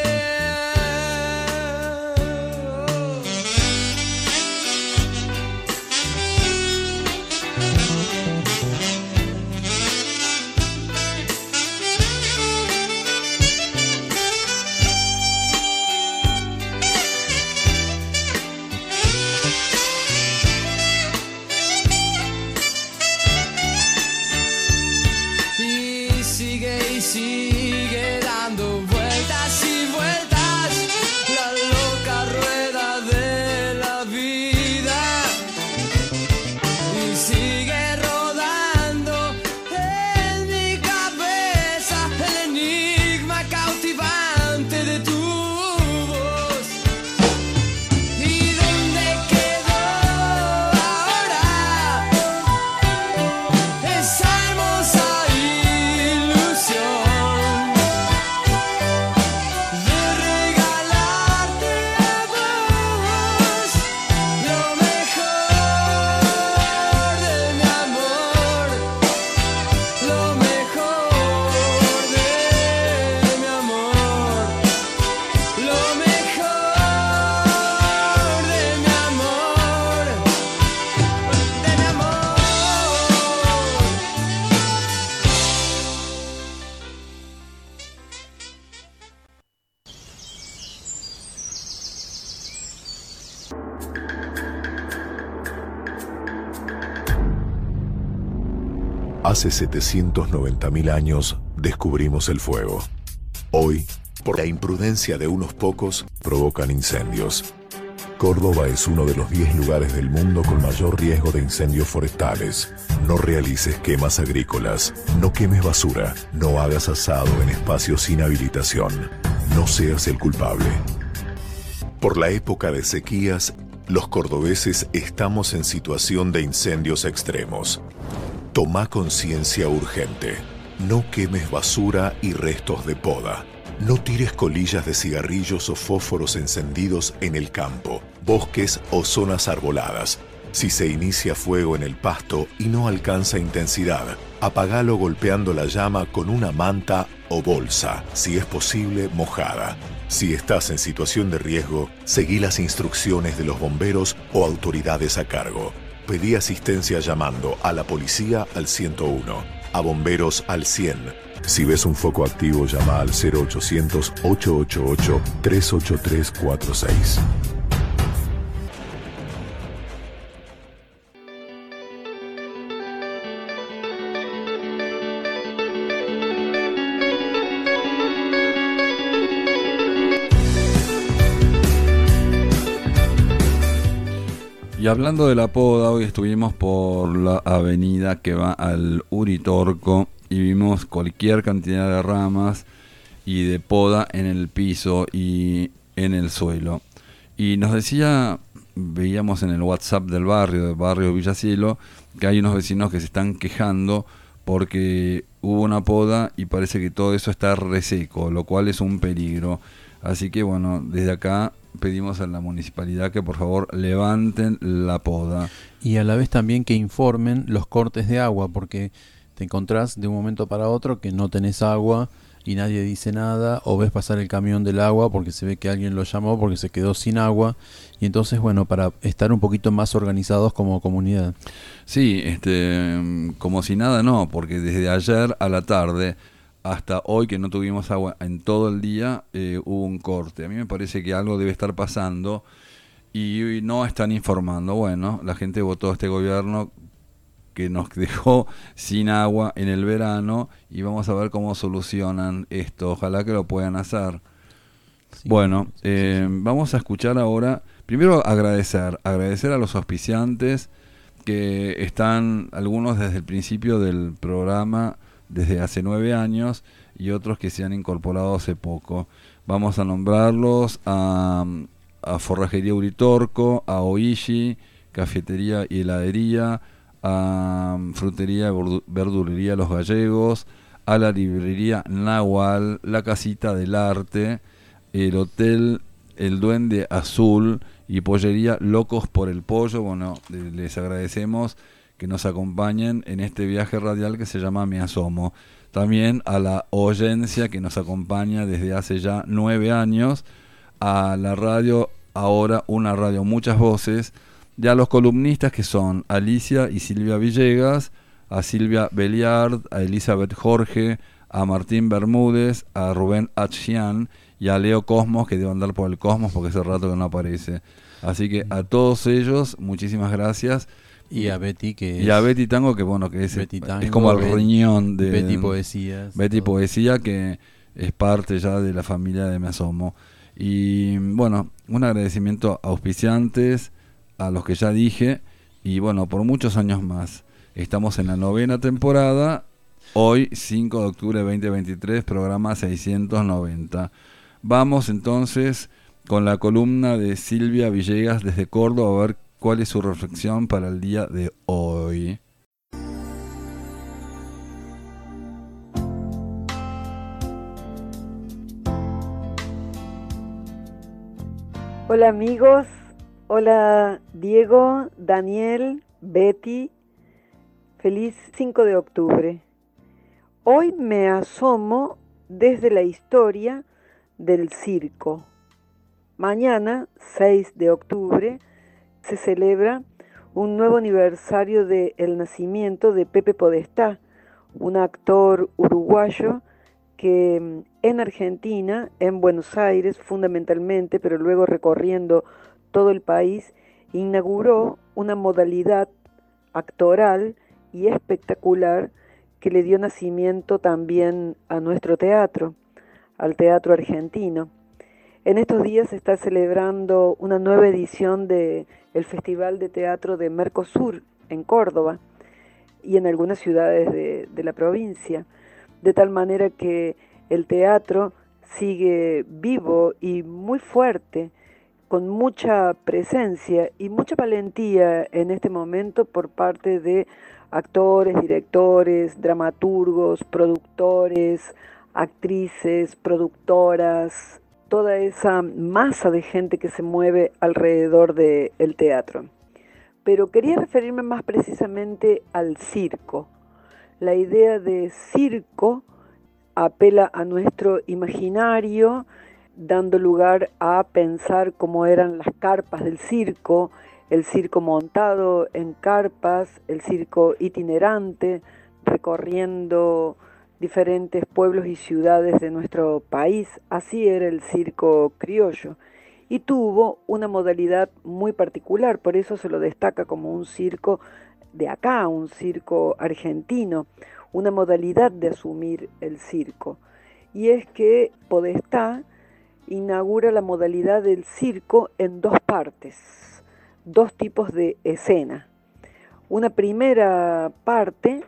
Y sigue dando vueltas y vueltas la loca rueda de la vida, y sigue rodando en mi cabeza el enigma cautivante de tu voz. ¿Y dónde quedó ahora esa hermosa ilusión de regalarte a vos lo mejor de mi amor, lo mejor de mi amor, lo mejor de mi amor, de mi amor? Hace 790.000 años descubrimos el fuego. Hoy, por la imprudencia de unos pocos, provocan incendios. Córdoba es uno de los 10 lugares del mundo con mayor riesgo de incendios forestales. No realices quemas agrícolas, no quemes basura, no hagas asado en espacios sin habilitación. No seas el culpable. Por la época de sequías, los cordobeses estamos en situación de incendios extremos. Toma conciencia urgente. No quemes basura y restos de poda. No tires colillas de cigarrillos o fósforos encendidos en el campo, bosques o zonas arboladas. Si se inicia fuego en el pasto y no alcanza intensidad, apagalo golpeando la llama con una manta o bolsa, si es posible mojada. Si estás en situación de riesgo, seguí las instrucciones de los bomberos o autoridades a cargo. Pedí asistencia llamando a la policía al 101, a bomberos al 100. Si ves un foco activo, llama al 0800-888-38346. Y hablando de la poda, hoy estuvimos por la avenida que va al Uritorco y vimos cualquier cantidad de ramas y de poda en el piso y en el suelo. Y nos decía, veíamos en el WhatsApp del barrio Villa Cielo, que hay unos vecinos que se están quejando porque hubo una poda y parece que todo eso está reseco, lo cual es un peligro. Así que bueno, desde acá pedimos a la municipalidad que por favor levanten la poda. Y a la vez también que informen los cortes de agua, porque te encontrás de un momento para otro que no tenés agua y nadie dice nada, o ves pasar el camión del agua porque se ve que alguien lo llamó porque se quedó sin agua, y entonces bueno, para estar un poquito más organizados como comunidad. Sí, como si nada no, porque desde ayer a la tarde hasta hoy que no tuvimos agua en todo el día, hubo un corte. A mí me parece que algo debe estar pasando y no están informando. Bueno, la gente votó a este gobierno que nos dejó sin agua en el verano y vamos a ver cómo solucionan esto. Ojalá que lo puedan hacer. Sí, bueno, vamos a escuchar ahora, primero agradecer a los auspiciantes que están, algunos desde el principio del programa, desde hace 9 años, y otros que se han incorporado hace poco. Vamos a nombrarlos a Forrajería Uritorco, a Oishi, Cafetería y Heladería, a Frutería y Verdulería Los Gallegos, a la Librería Nahual, la Casita del Arte, el Hotel El Duende Azul y Pollería Locos por el Pollo. Bueno, les agradecemos que nos acompañen en este viaje radial que se llama Me Asomo. También a la Oyencia que nos acompaña desde hace ya 9 años, a la radio Ahora una Radio Muchas Voces, y a los columnistas que son Alicia y Silvia Villegas, a Silvia Beliard, a Elizabeth Jorge, a Martín Bermúdez, a Rubén Achian y a Leo Cosmos, que debe andar por el Cosmos porque hace rato que no aparece. Así que a todos ellos, muchísimas gracias. Y a Betty, a Betty Tango, que bueno, que es como el riñón de Betty Poesías. Betty Poesía, que es parte ya de la familia de Me Asomo. Y bueno, un agradecimiento a auspiciantes, a los que ya dije, y bueno, por muchos años más. Estamos en la 9ª temporada, hoy 5 de octubre de 2023, programa 690. Vamos entonces con la columna de Silvia Villegas desde Córdoba, a ver cuál es su reflexión para el día de hoy. Hola amigos, hola Diego, Daniel, Betty, feliz 5 de octubre. Hoy me asomo desde la historia del circo. Mañana, 6 de octubre, se celebra un nuevo aniversario del nacimiento de Pepe Podestá, un actor uruguayo que en Argentina, en Buenos Aires fundamentalmente, pero luego recorriendo todo el país, inauguró una modalidad actoral y espectacular que le dio nacimiento también a nuestro teatro, al teatro argentino. En estos días se está celebrando una nueva edición del Festival de Teatro de Mercosur en Córdoba y en algunas ciudades de la provincia, de tal manera que el teatro sigue vivo y muy fuerte, con mucha presencia y mucha valentía en este momento por parte de actores, directores, dramaturgos, productores, actrices, productoras, toda esa masa de gente que se mueve alrededor del teatro. Pero quería referirme más precisamente al circo. La idea de circo apela a nuestro imaginario, dando lugar a pensar cómo eran las carpas del circo, el circo montado en carpas, el circo itinerante, recorriendo diferentes pueblos y ciudades de nuestro país. Así era el circo criollo. Y tuvo una modalidad muy particular, por eso se lo destaca como un circo de acá, un circo argentino, una modalidad de asumir el circo. Y es que Podestá inaugura la modalidad del circo en 2 partes, 2 tipos de escena. Una primera parte,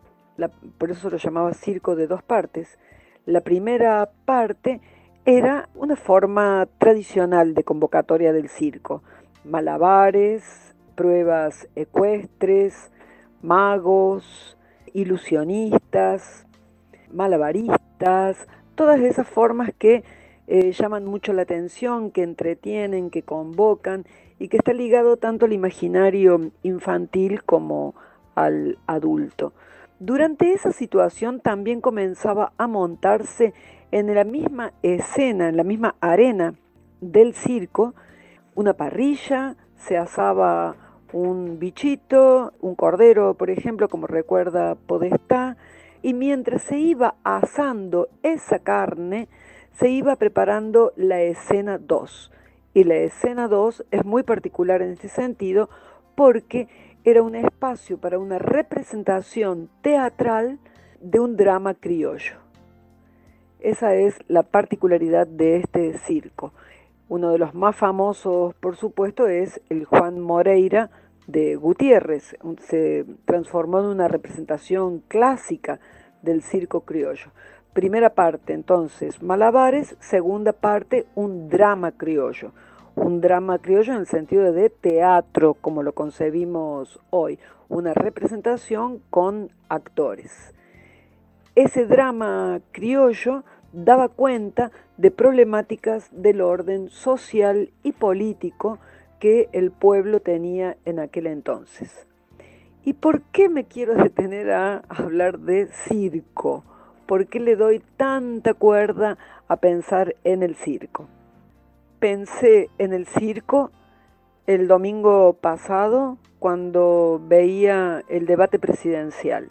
por eso lo llamaba circo de 2 partes, la primera parte era una forma tradicional de convocatoria del circo, malabares, pruebas ecuestres, magos, ilusionistas, malabaristas, todas esas formas que llaman mucho la atención, que entretienen, que convocan y que está ligado tanto al imaginario infantil como al adulto. Durante esa situación también comenzaba a montarse en la misma escena, en la misma arena del circo, una parrilla, se asaba un bichito, un cordero, por ejemplo, como recuerda Podestá, y mientras se iba asando esa carne, se iba preparando la escena 2. Y la escena 2 es muy particular en ese sentido porque era un espacio para una representación teatral de un drama criollo. Esa es la particularidad de este circo. Uno de los más famosos, por supuesto, es el Juan Moreira de Gutiérrez. Se transformó en una representación clásica del circo criollo. Primera parte, entonces, malabares. Segunda parte, un drama criollo. Un drama criollo en el sentido de teatro, como lo concebimos hoy. Una representación con actores. Ese drama criollo daba cuenta de problemáticas del orden social y político que el pueblo tenía en aquel entonces. ¿Y por qué me quiero detener a hablar de circo? ¿Por qué le doy tanta cuerda a pensar en el circo? Pensé en el circo el domingo pasado cuando veía el debate presidencial.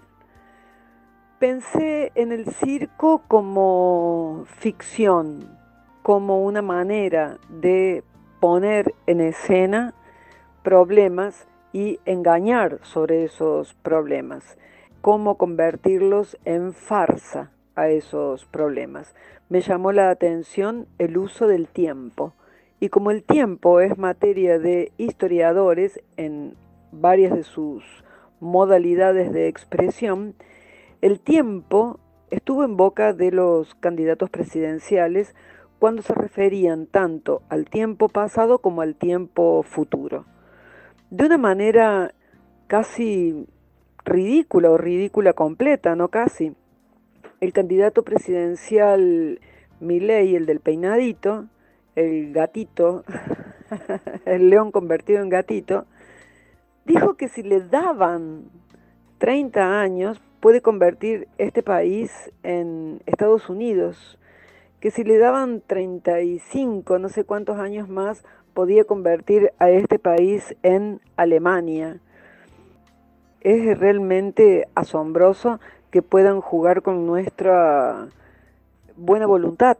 Pensé en el circo como ficción, como una manera de poner en escena problemas y engañar sobre esos problemas, cómo convertirlos en farsa a esos problemas. Me llamó la atención el uso del tiempo, y como el tiempo es materia de historiadores en varias de sus modalidades de expresión, el tiempo estuvo en boca de los candidatos presidenciales cuando se referían tanto al tiempo pasado como al tiempo futuro. De una manera casi ridícula o ridícula completa, no casi. El candidato presidencial Milei, el del peinadito, el gatito, el león convertido en gatito, dijo que si le daban 30 años puede convertir este país en Estados Unidos, que si le daban 35, no sé cuántos años más, podía convertir a este país en Alemania. Es realmente asombroso que puedan jugar con nuestra buena voluntad,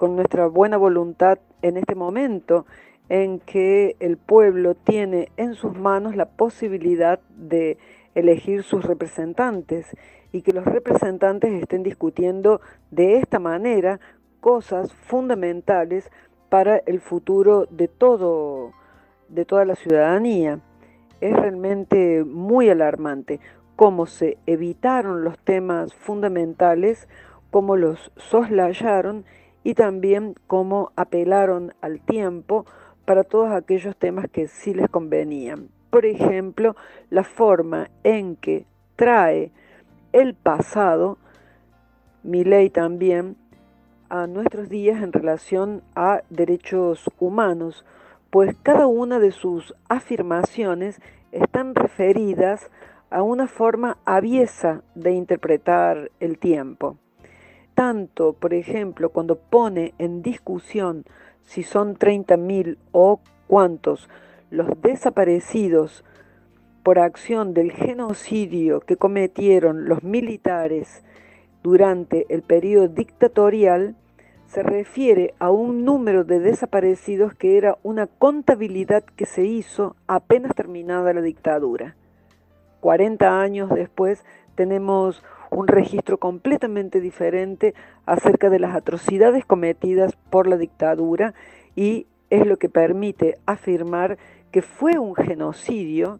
en este momento en que el pueblo tiene en sus manos la posibilidad de elegir sus representantes y que los representantes estén discutiendo de esta manera cosas fundamentales para el futuro de toda la ciudadanía. Es realmente muy alarmante cómo se evitaron los temas fundamentales, cómo los soslayaron y también cómo apelaron al tiempo para todos aquellos temas que sí les convenían. Por ejemplo, la forma en que trae el pasado, Milei también, a nuestros días en relación a derechos humanos, pues cada una de sus afirmaciones están referidas a una forma aviesa de interpretar el tiempo. Tanto, por ejemplo, cuando pone en discusión si son 30.000 o cuántos los desaparecidos por acción del genocidio que cometieron los militares durante el periodo dictatorial, se refiere a un número de desaparecidos que era una contabilidad que se hizo apenas terminada la dictadura. 40 años después tenemos un registro completamente diferente acerca de las atrocidades cometidas por la dictadura y es lo que permite afirmar que fue un genocidio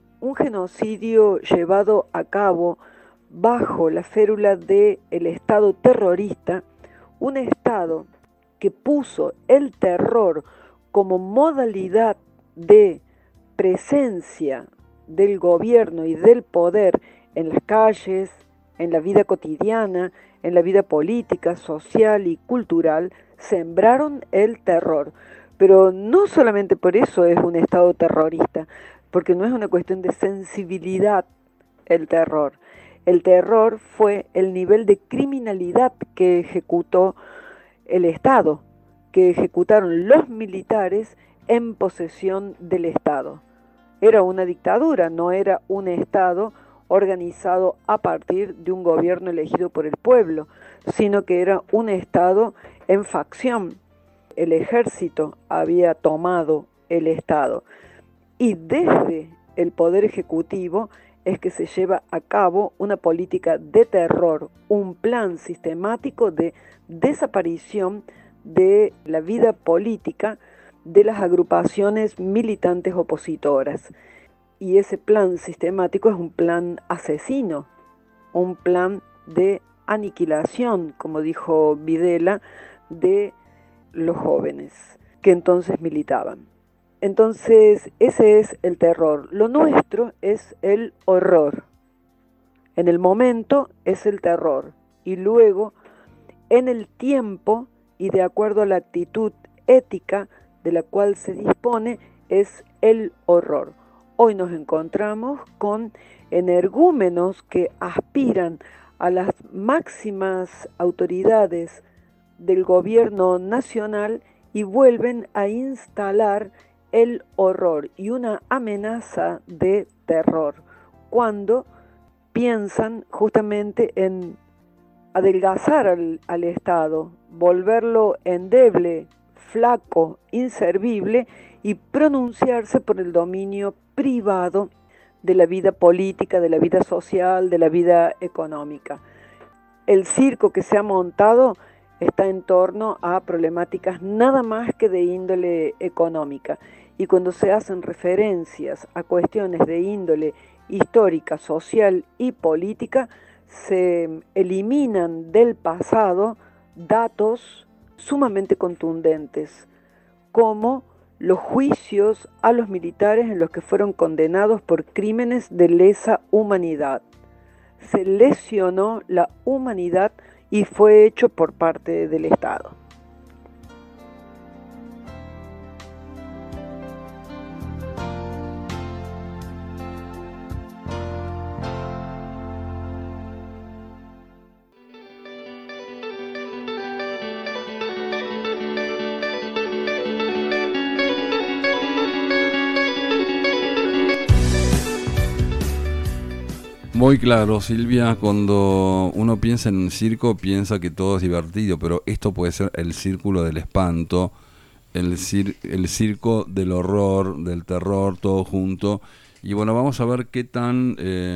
llevado a cabo bajo la férula del Estado terrorista, un Estado que puso el terror como modalidad de presencia del gobierno y del poder en las calles, en la vida cotidiana, en la vida política, social y cultural, sembraron el terror. Pero no solamente por eso es un Estado terrorista, porque no es una cuestión de sensibilidad el terror. El terror fue el nivel de criminalidad que ejecutó el Estado, que ejecutaron los militares en posesión del Estado. Era una dictadura, no era un Estado organizado a partir de un gobierno elegido por el pueblo, sino que era un Estado en facción. El ejército había tomado el Estado y desde el Poder Ejecutivo es que se lleva a cabo una política de terror, un plan sistemático de desaparición de la vida política de las agrupaciones militantes opositoras. Y ese plan sistemático es un plan asesino, un plan de aniquilación, como dijo Videla, de los jóvenes que entonces militaban. Entonces, ese es el terror. Lo nuestro es el horror. En el momento es el terror. Y luego, en el tiempo y de acuerdo a la actitud ética de la cual se dispone, es el horror. Hoy nos encontramos con energúmenos que aspiran a las máximas autoridades del gobierno nacional y vuelven a instalar el horror y una amenaza de terror, cuando piensan justamente en adelgazar al Estado, volverlo endeble, flaco, inservible y pronunciarse por el dominio privado de la vida política, de la vida social, de la vida económica. El circo que se ha montado está en torno a problemáticas nada más que de índole económica. Y cuando se hacen referencias a cuestiones de índole histórica, social y política, se eliminan del pasado datos sumamente contundentes, como los juicios a los militares en los que fueron condenados por crímenes de lesa humanidad. Se lesionó la humanidad y fue hecho por parte del Estado. Muy claro, Silvia, cuando uno piensa en un circo piensa que todo es divertido, pero esto puede ser el círculo del espanto, el circo del horror, del terror, todo junto. Y bueno, vamos a ver qué tan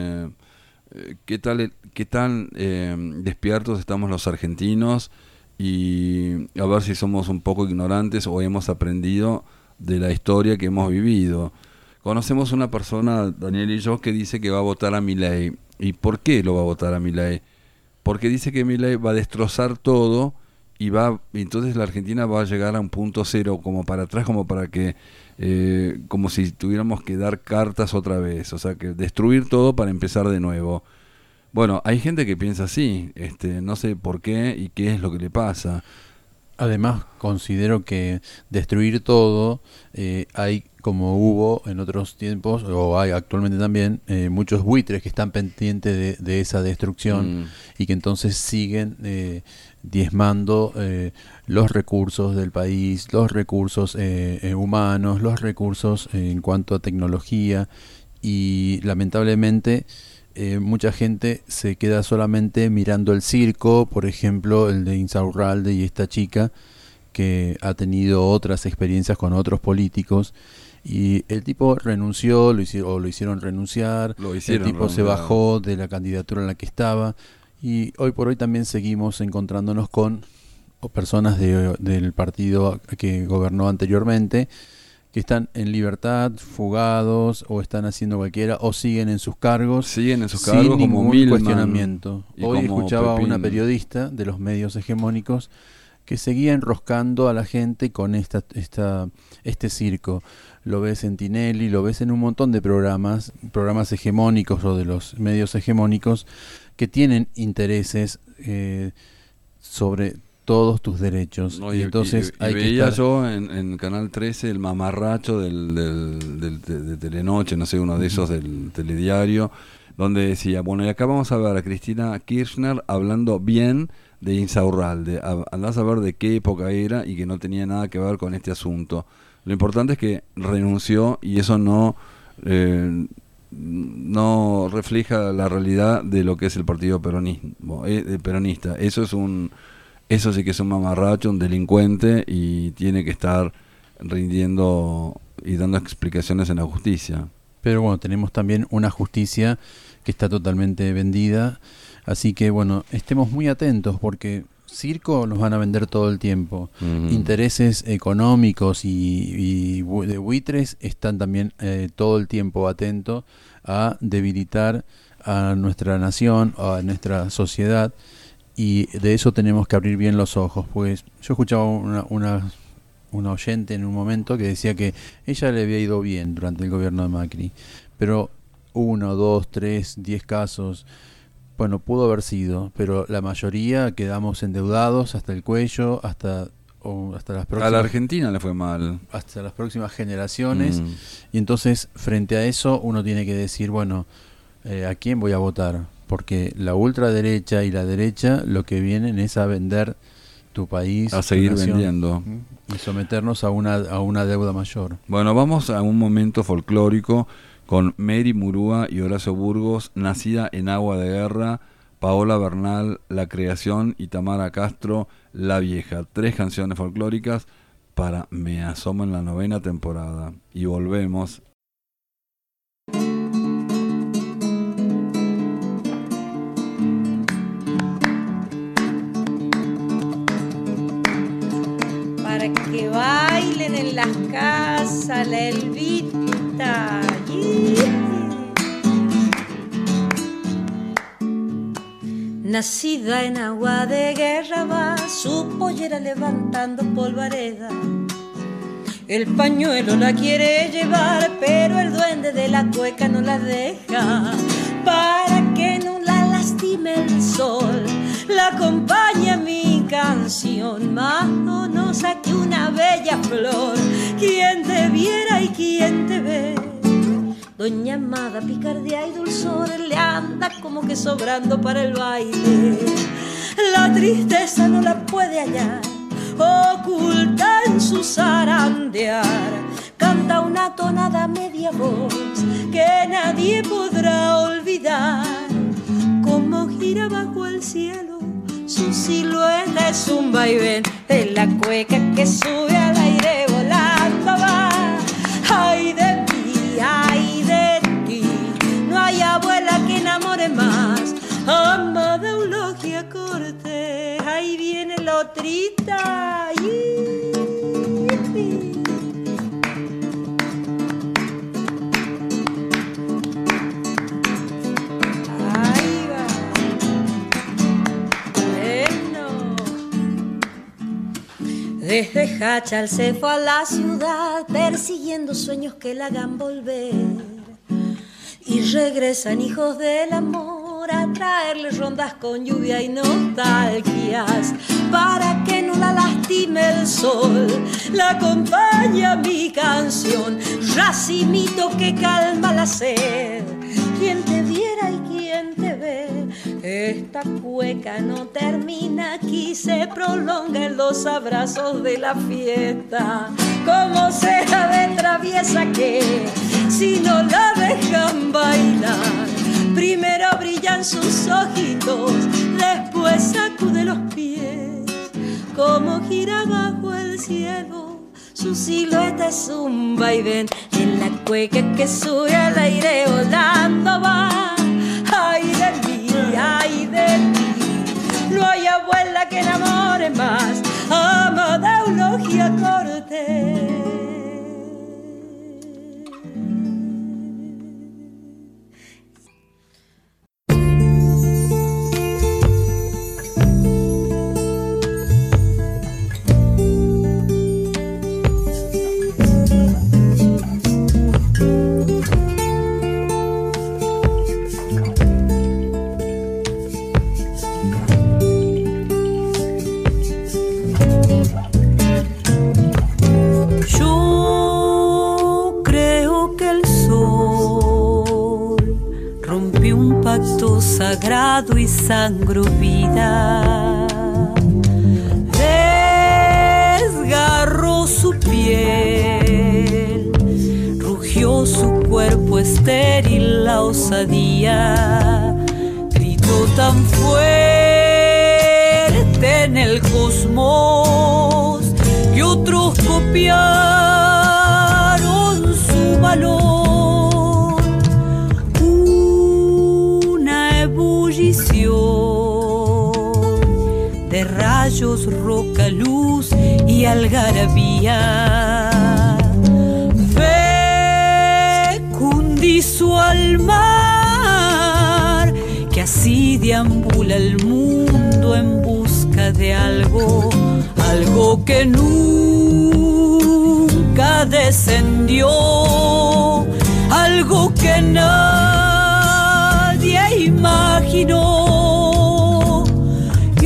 despiertos estamos los argentinos y a ver si somos un poco ignorantes o hemos aprendido de la historia que hemos vivido. Conocemos una persona, Daniel y yo, que dice que va a votar a Milei. ¿Y por qué lo va a votar a Milei? Porque dice que Milei va a destrozar todo y entonces la Argentina va a llegar a un punto cero, como para atrás, como para que, como si tuviéramos que dar cartas otra vez. O sea, que destruir todo para empezar de nuevo. Bueno, hay gente que piensa así, no sé por qué y qué es lo que le pasa. Además, considero que destruir todo, hay, como hubo en otros tiempos, o hay actualmente también, muchos buitres que están pendientes de esa destrucción y que entonces siguen diezmando los recursos del país, los recursos humanos, los recursos en cuanto a tecnología, y lamentablemente mucha gente se queda solamente mirando el circo, por ejemplo el de Insaurralde y esta chica que ha tenido otras experiencias con otros políticos, y el tipo renunció, lo hicieron renunciar, el tipo se bajó de la candidatura en la que estaba, y hoy por hoy también seguimos encontrándonos con personas del partido que gobernó anteriormente, que están en libertad, fugados, o están haciendo cualquiera, o siguen en sus cargos, sin ningún cuestionamiento. Hoy escuchaba a una periodista de los medios hegemónicos que seguía enroscando a la gente con este circo. Lo ves en Tinelli, lo ves en un montón de programas hegemónicos o de los medios hegemónicos, que tienen intereses sobre todos tus derechos. No, y entonces hay veía que estar... yo en Canal 13 el mamarracho de Telenoche, no sé, uno de esos del telediario, donde decía, bueno, y acá vamos a ver a Cristina Kirchner hablando bien de Insaurralde, andás a ver de qué época era y que no tenía nada que ver con este asunto. Lo importante es que renunció y eso no refleja la realidad de lo que es el partido peronista. Eso sí que es un mamarracho, un delincuente, y tiene que estar rindiendo y dando explicaciones en la justicia. Pero bueno, tenemos también una justicia que está totalmente vendida, así que bueno, estemos muy atentos porque circo nos van a vender todo el tiempo. Intereses económicos y de buitres están también todo el tiempo atentos a debilitar a nuestra nación, a nuestra sociedad, y de eso tenemos que abrir bien los ojos. Pues yo escuchaba una oyente en un momento que decía que ella le había ido bien durante el gobierno de Macri, pero 1, 2, 3, 10 casos, bueno, pudo haber sido, pero la mayoría quedamos endeudados hasta el cuello, hasta las próximas... A la Argentina le fue mal. Hasta las próximas generaciones, y entonces frente a eso uno tiene que decir, bueno, ¿a quién voy a votar? Porque la ultraderecha y la derecha lo que vienen es a vender tu país, a seguir tu nación, vendiendo y someternos a una deuda mayor. Bueno, vamos a un momento folclórico con Mary Murúa y Horacio Burgos, Nacida en Agua de Guerra, Paola Bernal, La Creación, y Tamara Castro, La Vieja. 3 canciones folclóricas para Me Asomo en la 9ª temporada. Y volvemos. Para que bailen en las casas la Elvita. Nacida en agua de guerra va su pollera levantando polvareda. El pañuelo la quiere llevar, pero el duende de la cueca no la deja. Para que no la lastime el sol, la acompaña mi canción, más donosa que una bella flor. Quien te viera y quien te ve, doña Amada, picardía y dulzor, le anda como que sobrando para el baile. La tristeza no la puede hallar, oculta en su zarandear. Canta una tonada media voz que nadie podrá olvidar. Como gira bajo el cielo, su silueta es un vaivén de la cueca que sube al aire volando va. Ay de mí, ay de ti, no hay abuela que enamore más. Amada Eulogia Cortés, ahí viene la otrita. Ahí va. Bueno. Desde Hachal se fue a la ciudad persiguiendo sueños que la hagan volver. Y regresan hijos del amor a traerle rondas con lluvia y nostalgias. Para que no la lastime el sol, la acompaña mi canción, racimito que calma la sed. Quien te viera y quien te ve, esta cueca no termina aquí, se prolonga en los abrazos de la fiesta. Como será de traviesa que si no la dejan bailar, primero brillan sus ojitos, después sacude los pies. Como gira bajo el cielo, su silueta es un vaivén en la cueca que sube al aire volando va. Ay de mí, ay de mí, no hay abuela que enamore más. Amada Eulogia Cortés. desangro vida. Desgarró su piel, rugió su cuerpo estéril la osadía, gritó tan fuerte en el cosmos que otros copiaron su valor. Una ebullición de rayos, roca, luz y algarabía fecundizo al mar que así deambula el mundo en busca de algo, algo que nunca descendió, algo que nadie imaginó. Y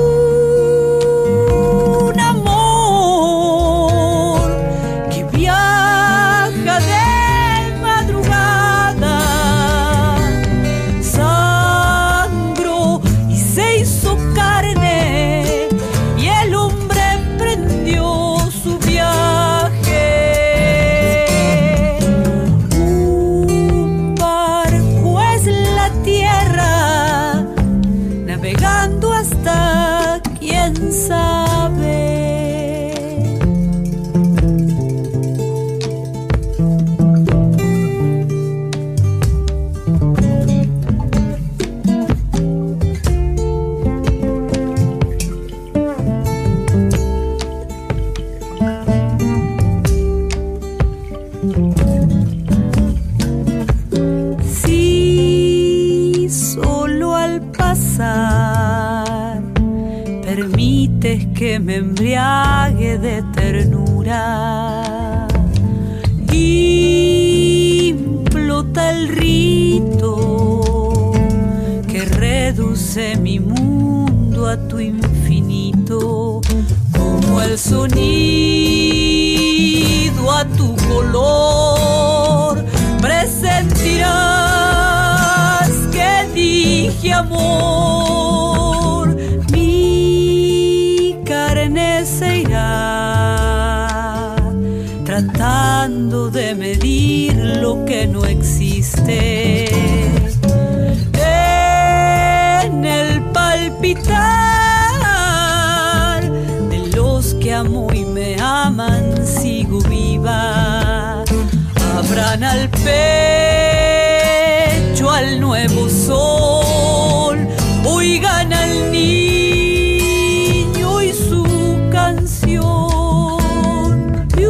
un amor que viaja de madrugada, sangró y se hizo carne, y el hombre emprendió su viaje. Un barco es la tierra, navegando hasta quién sabe. Si solo al pasar permites que me embriague de ternura, implota el rito que reduce mi mundo a tu infinito, como el sonido a tu color. Presentirás que dije amor, mi carne se irá tratando de medir lo que no existe. En el palpitar de los que amo y me aman sigo viva. Abran al pecho al nuevo sol, oigan al niño y su canción. Y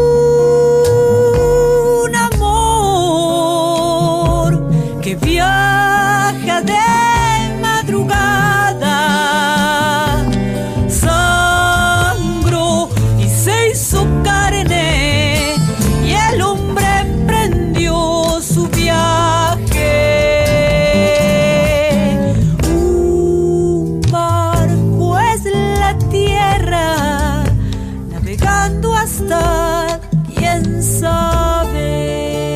un amor que viaja de madrugada, sangró y se hizo carne, y el hombre emprendió su viaje. Un barco es la tierra, navegando hasta quién sabe.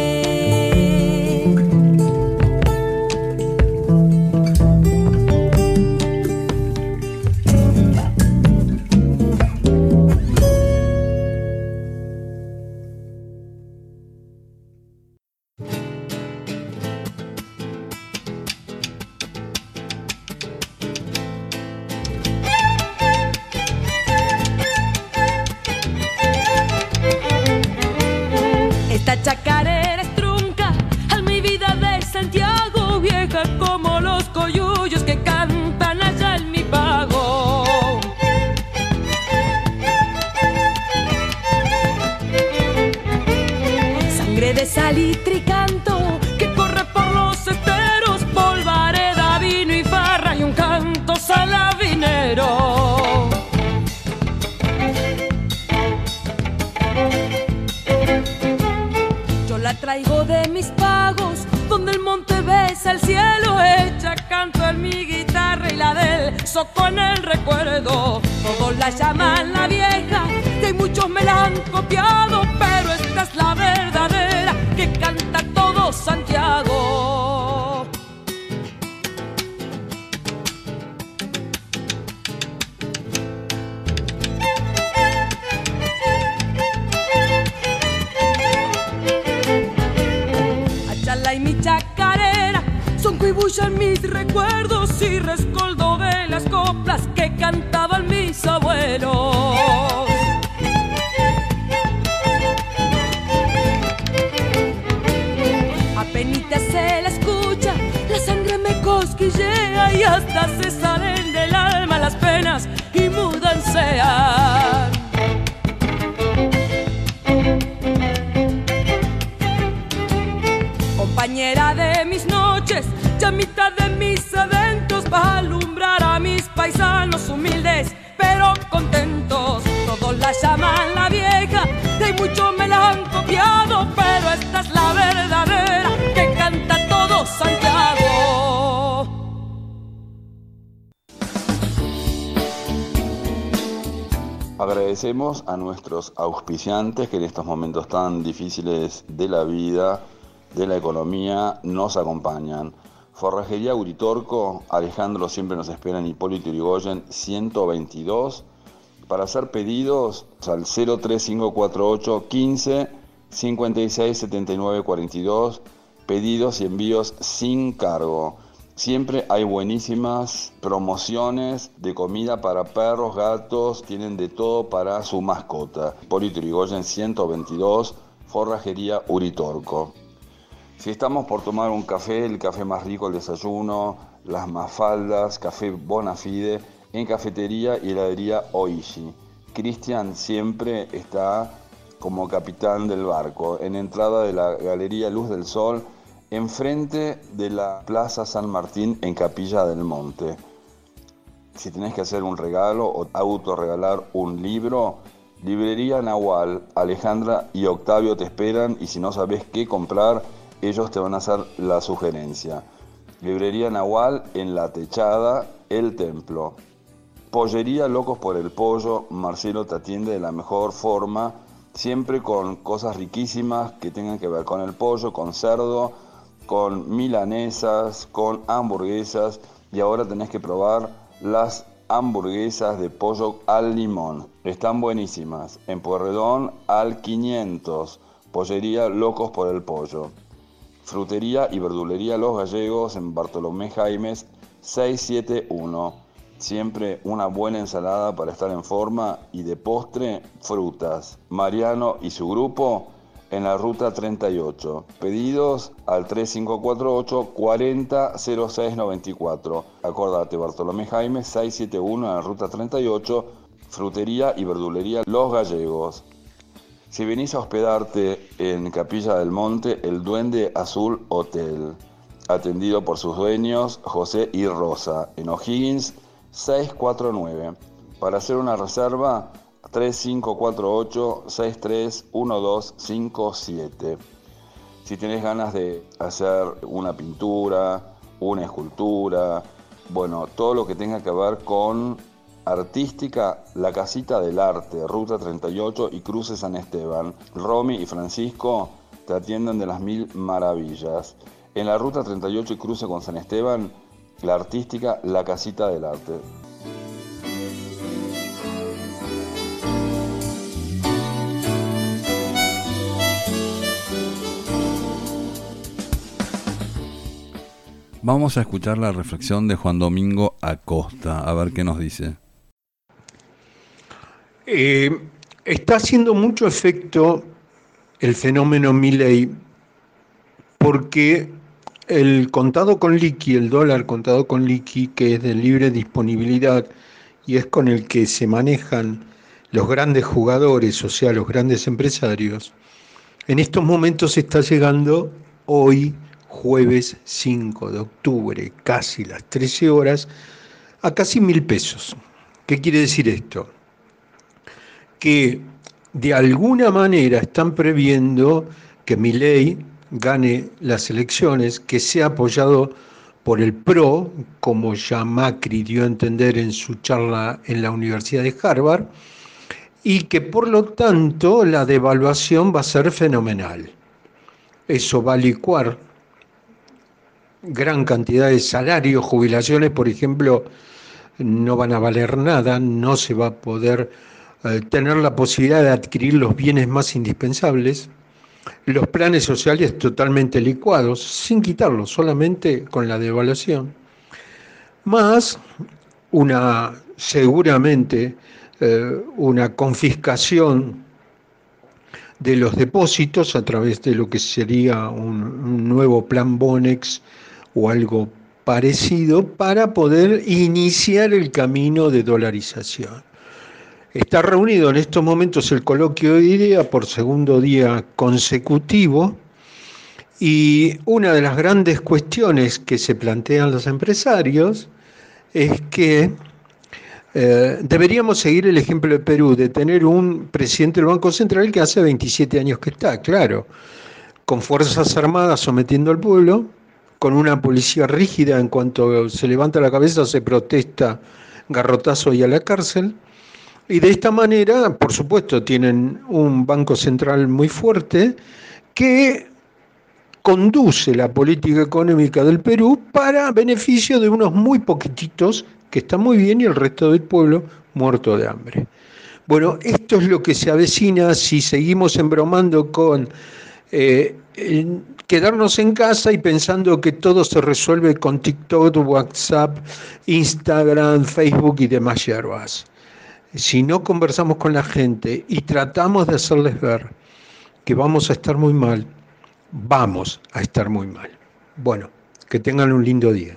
Esta chacarera es trunca, al mi vida de Santiago, vieja como los coyullos que cantan allá en mi pago. Sangre de salitre y canto que corre por los esteros, polvareda, vino y farra y un canto salavinero. La traigo de mis pagos, donde el monte besa el cielo, hecha canto en mi guitarra y la del soco en el recuerdo. Todos la llaman la vieja, que muchos me la han copiado, pero esta es la verdadera que canta todo Santiago. aullan mis recuerdos y rescoldo de las coplas que cantaban mis abuelos. Apenita se la escucha, la sangre me cosquillea y hasta se salen del alma las penas y mudancean. Compañera de mis noches, ya mitad de mis adentros, va a alumbrar a mis paisanos humildes pero contentos. Todos la llaman la vieja, de mucho me la han copiado, pero esta es la verdadera que canta todo Santiago. Agradecemos a nuestros auspiciantes que en estos momentos tan difíciles de la vida, de la economía, nos acompañan. Forrajería Uritorco, Alejandro siempre nos espera en Hipólito Yrigoyen 122. Para hacer pedidos al 03548 15 56 79 42, pedidos y envíos sin cargo. Siempre hay buenísimas promociones de comida para perros, gatos, tienen de todo para su mascota. Hipólito Yrigoyen 122, Forrajería Uritorco. Si estamos por tomar un café, el café más rico, el desayuno, las mafaldas, café Bonafide, en cafetería y heladería Oishi. Cristian siempre está como capitán del barco, en entrada de la Galería Luz del Sol, enfrente de la Plaza San Martín en Capilla del Monte. Si tenés que hacer un regalo o autorregalar un libro, Librería Nahual, Alejandra y Octavio te esperan, y si no sabés qué comprar, ellos te van a hacer la sugerencia. Librería Nahual en La Techada, El Templo. Pollería Locos por el Pollo, Marcelo te atiende de la mejor forma, siempre con cosas riquísimas que tengan que ver con el pollo, con cerdo, con milanesas, con hamburguesas, y ahora tenés que probar las hamburguesas de pollo al limón. Están buenísimas. En Pueyrredón al 500, Pollería Locos por el Pollo. Frutería y verdulería Los Gallegos en Bartolomé Jaimes 671. Siempre una buena ensalada para estar en forma, y de postre, frutas. Mariano y su grupo en la ruta 38. Pedidos al 3548 40 06 94. Acordate, Bartolomé Jaimes 671 en la ruta 38. Frutería y verdulería Los Gallegos. Si venís a hospedarte en Capilla del Monte, el Duende Azul Hotel, atendido por sus dueños José y Rosa, en O'Higgins 649. Para hacer una reserva, 3548 631257. Si tenés ganas de hacer una pintura, una escultura, bueno, todo lo que tenga que ver con artística, La Casita del Arte, Ruta 38 y Cruce San Esteban. Romy y Francisco te atienden de las mil maravillas. En la Ruta 38 y Cruce con San Esteban, la artística, La Casita del Arte. Vamos a escuchar la reflexión de Juan Domingo Acosta, a ver qué nos dice. Está haciendo mucho efecto el fenómeno Milei, porque el contado con liqui, el dólar contado con liqui, que es de libre disponibilidad y es con el que se manejan los grandes jugadores, o sea, los grandes empresarios, en estos momentos está llegando hoy, jueves 5 de octubre, casi las 13 horas, a casi 1.000 pesos. ¿Qué quiere decir esto? Que de alguna manera están previendo que Milei gane las elecciones, que sea apoyado por el PRO, como ya Macri dio a entender en su charla en la Universidad de Harvard, y que por lo tanto la devaluación va a ser fenomenal. Eso va a licuar gran cantidad de salarios, jubilaciones, por ejemplo, no van a valer nada, no se va a poder tener la posibilidad de adquirir los bienes más indispensables, los planes sociales totalmente licuados, sin quitarlos, solamente con la devaluación, más seguramente una confiscación de los depósitos a través de lo que sería un nuevo plan Bonex o algo parecido para poder iniciar el camino de dolarización. Está reunido en estos momentos el coloquio de idea por segundo día consecutivo y una de las grandes cuestiones que se plantean los empresarios es que deberíamos seguir el ejemplo de Perú, de tener un presidente del Banco Central que hace 27 años que está, claro, con fuerzas armadas sometiendo al pueblo, con una policía rígida en cuanto se levanta la cabeza, se protesta, garrotazo y a la cárcel. Y de esta manera, por supuesto, tienen un Banco Central muy fuerte que conduce la política económica del Perú para beneficio de unos muy poquititos que están muy bien y el resto del pueblo muerto de hambre. Bueno, esto es lo que se avecina si seguimos embromando con quedarnos en casa y pensando que todo se resuelve con TikTok, WhatsApp, Instagram, Facebook y demás yerbas. Si no conversamos con la gente y tratamos de hacerles ver que vamos a estar muy mal, vamos a estar muy mal. Bueno, que tengan un lindo día.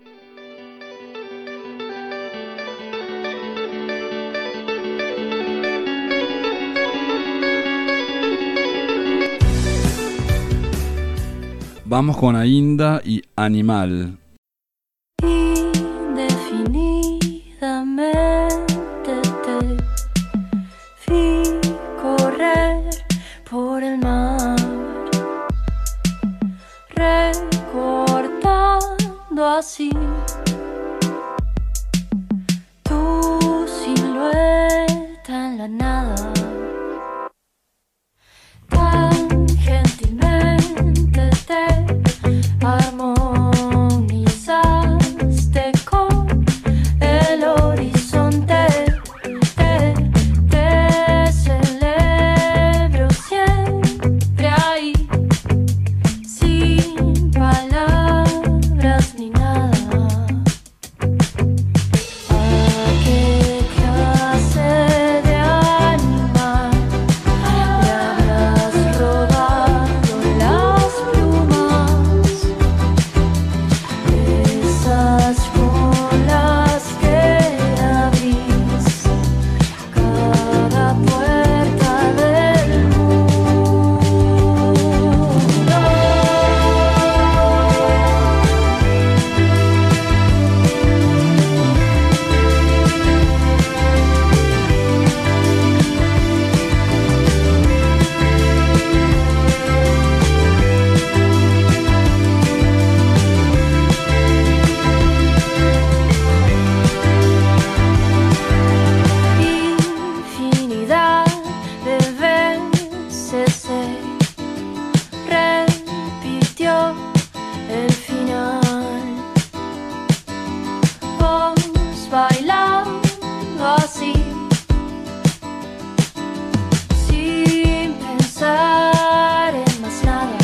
Vamos con Ainda y Animal. Indefinidamente te vi correr por el mar, recortando así tu silueta en la nada. Tan gentilmente te armonizaste con el horizonte. Te celebro siempre ahí, sin palabras ni nada. ¿A qué clase de animal le habrás robado las plumas? Esas con las que abrís cada puerta del infinidad de veces se repitió el final. Vos bailando así, sin pensar en más nada.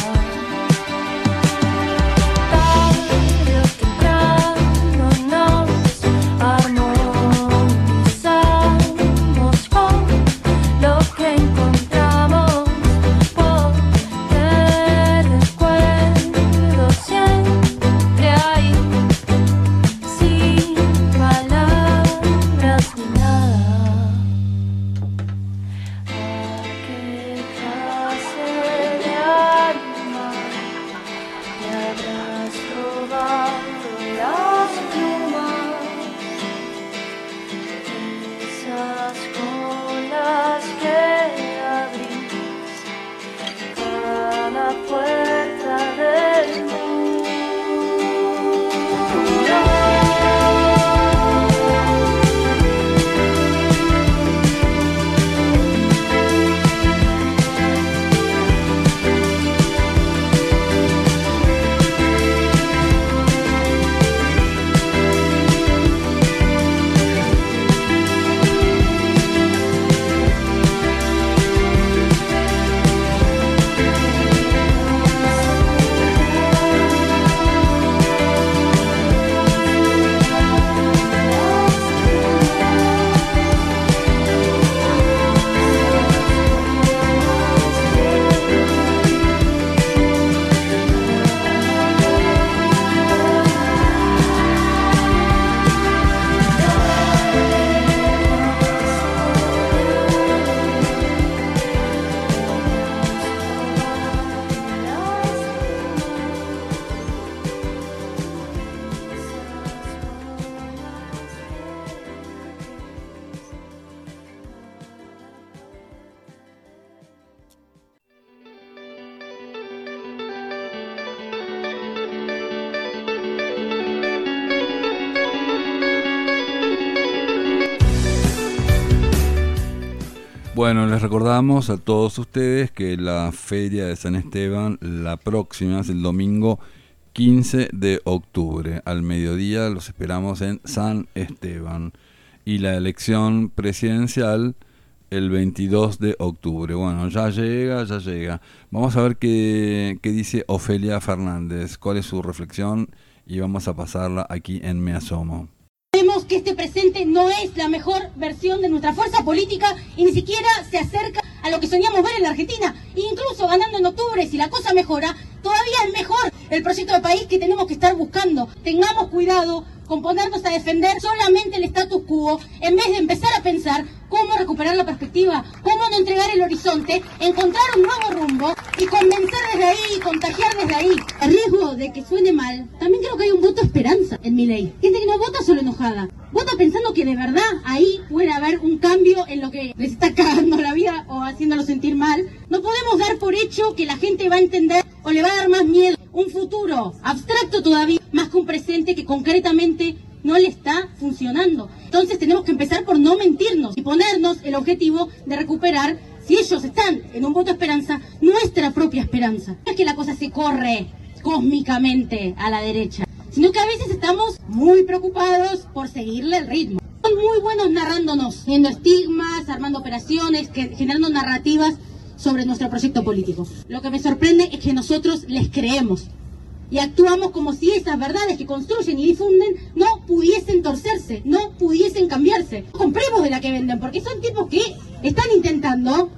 Tarde o temprano nos armonizamos con lo que encontramos. Porque recuerdo siempre ahí, sin palabras ni nada. ¿A qué clase de animal le habrás robado las plumas? Esas con las que abrís cada puerta del mundo. Bueno, les recordamos a todos ustedes que la Feria de San Esteban, la próxima es el domingo 15 de octubre. Al mediodía los esperamos en San Esteban. Y la elección presidencial el 22 de octubre. Bueno, ya llega. Vamos a ver qué dice Ofelia Fernández, cuál es su reflexión y vamos a pasarla aquí en Me Asomo. Vemos que este presente no es la mejor versión de nuestra fuerza política y ni siquiera se acerca a lo que soñamos ver en la Argentina. Incluso ganando en octubre, si la cosa mejora, todavía es mejor el proyecto de país que tenemos que estar buscando. Tengamos cuidado con ponernos a defender solamente el status quo, en vez de empezar a pensar cómo recuperar la perspectiva, cómo no entregar el horizonte, encontrar un nuevo rumbo y convencer desde ahí y contagiar desde ahí. A riesgo de que suene mal, también creo que hay un voto esperanza en Milei. Gente que no vota solo enojada, vota pensando que de verdad ahí puede haber un cambio en lo que les está cagando la vida o haciéndolo sentir mal. No podemos dar por hecho que la gente va a entender o le va a dar más miedo un futuro abstracto todavía, más que un presente que concretamente no le está funcionando. Entonces tenemos que empezar por no mentirnos y ponernos el objetivo de recuperar, si ellos están en un voto esperanza, nuestra propia esperanza. No es que la cosa se corre cósmicamente a la derecha, sino que a veces estamos muy preocupados por seguirle el ritmo. Son muy buenos narrándonos, viendo estigmas, armando operaciones, generando narrativas sobre nuestro proyecto político. Lo que me sorprende es que nosotros les creemos y actuamos como si esas verdades que construyen y difunden no pudiesen torcerse, no pudiesen cambiarse. Compremos de la que venden, porque son tipos que están intentando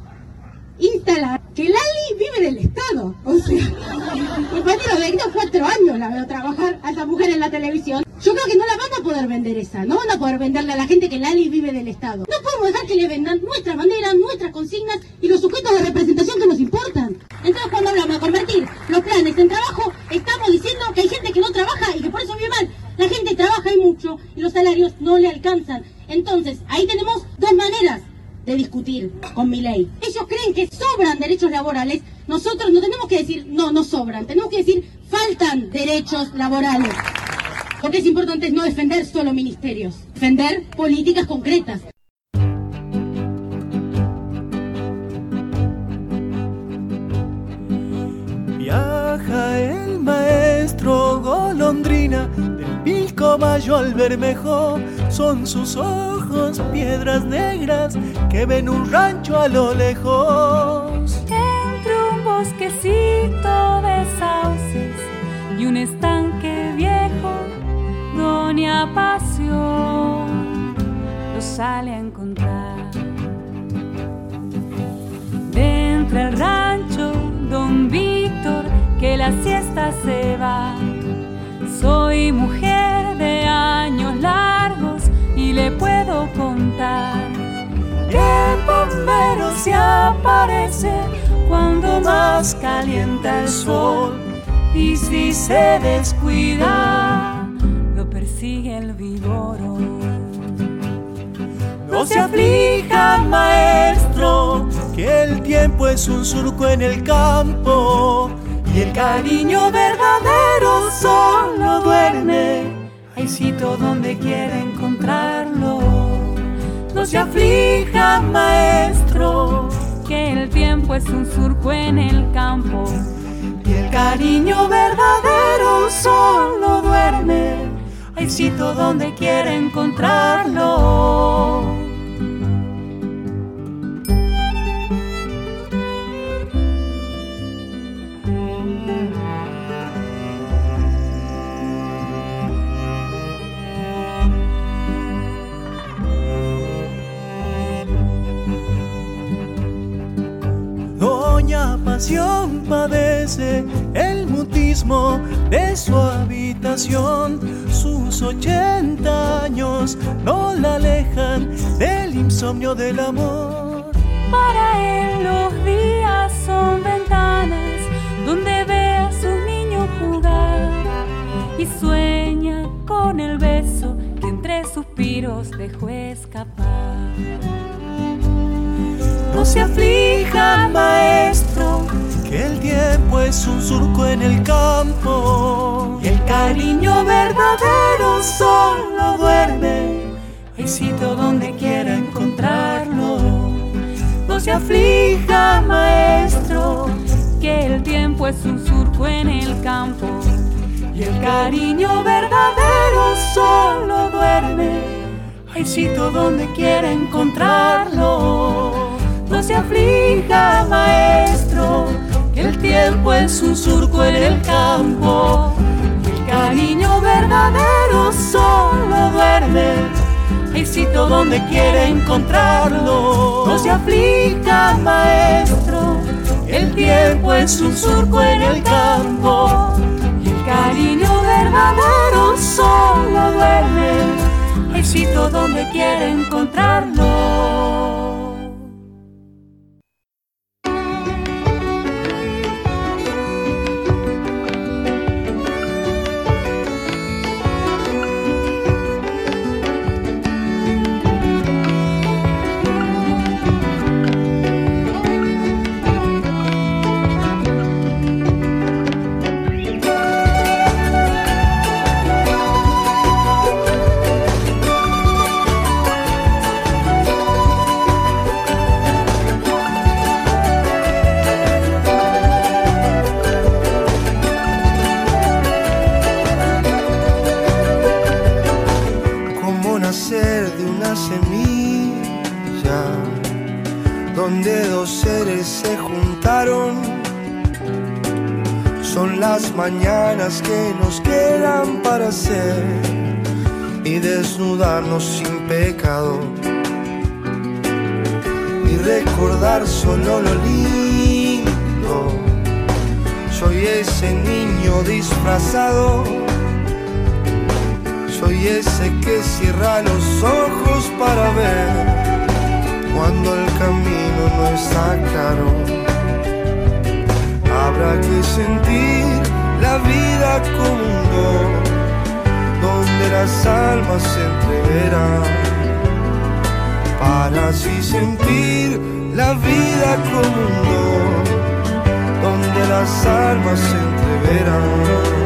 instalar que Lali vive del Estado. O sea, compañero, de 4 años la veo trabajar a esa mujer en la televisión. Yo creo que no la van a poder vender esa, no van a poder venderle a la gente que Lali vive del Estado. No podemos dejar que le vendan nuestras banderas, nuestras consignas y los sujetos de representación que nos importan. Entonces cuando hablamos de convertir los planes en trabajo, estamos diciendo que hay gente que no trabaja y que por eso vive mal. La gente trabaja y mucho y los salarios no le alcanzan. Entonces, ahí tenemos dos maneras de discutir con Milei. Ellos creen que sobran derechos laborales. Nosotros no tenemos que decir no sobran, tenemos que decir faltan derechos laborales. Lo que es importante es no defender solo ministerios, defender políticas concretas. Viaja el maestro golondrina, del Pilcomayo al Bermejo, son sus ojos piedras negras que ven un rancho a lo lejos. Entre un bosquecito de sauces y un estanque viejo, Doña Pasión lo sale a encontrar. Dentro del rancho, Don Víctor, que la siesta se va. Soy mujer de años largos y le puedo contar que el bombero se aparece cuando más calienta el sol, y si se descuida lo persigue el víboro. No se aflija, maestro, que el tiempo es un surco en el campo y el cariño verdadero solo duerme. Hay sitio donde quiere encontrarlo. No se aflija, maestro, que el tiempo es un surco en el campo y el cariño verdadero solo duerme. Hay sitio donde quiere encontrarlo. Doña Pasión padece el mutismo de su habitación. Sus 80 años no la alejan del insomnio del amor. Para él los días son ventanas donde ve a sus niños jugar y sueña con el beso que entre suspiros dejó escapar. No se aflija, maestro, que el tiempo es un surco en el campo y el cariño verdadero solo duerme. Hay sitio donde quiera encontrarlo. No aflija, maestro, que el tiempo es un surco en el campo y el cariño verdadero solo duerme. Hay sitio donde quiere encontrarlo. No se aflija, maestro, que el tiempo es un surco en el campo y el cariño verdadero solo duerme. Hay sitio donde quiere encontrarlo. No se aflija, maestro, el tiempo es un surco en el campo y el cariño verdadero solo duerme. Hay sitio donde quiere encontrarlo. Donde dos seres se juntaron, son las mañanas que nos quedan para hacer y desnudarnos sin pecado y recordar solo lo lindo. Soy ese niño disfrazado, soy ese que cierra los ojos para ver cuando el camino no está claro. Habrá que sentir la vida como un don, donde las almas se entreverán, para así sentir la vida como un don, donde las almas se entreverán.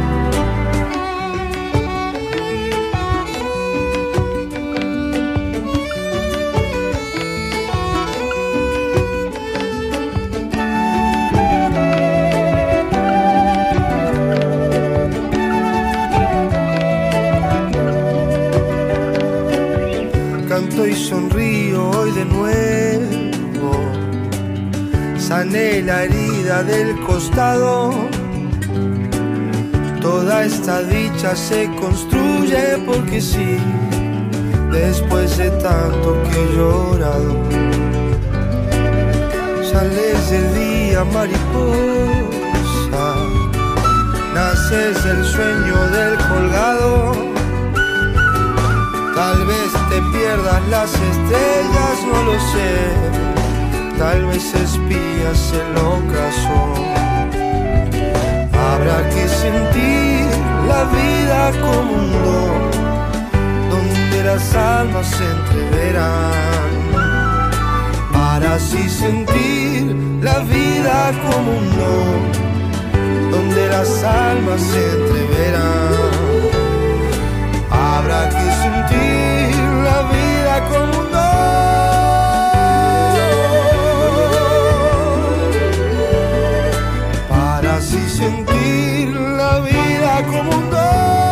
Y sonrío hoy de nuevo, sané la herida del costado. Toda esta dicha se construye porque sí, después de tanto que he llorado. Sales del día mariposa, naces del sueño del colgado. Tal vez te pierdas las estrellas, no lo sé. Tal vez espías el ocaso. Habrá que sentir la vida como un don, donde las almas se entreverán, para así sentir la vida como un don, donde las almas se entreverán. Habrá que sentir la vida como un don, para así sentir la vida como un don.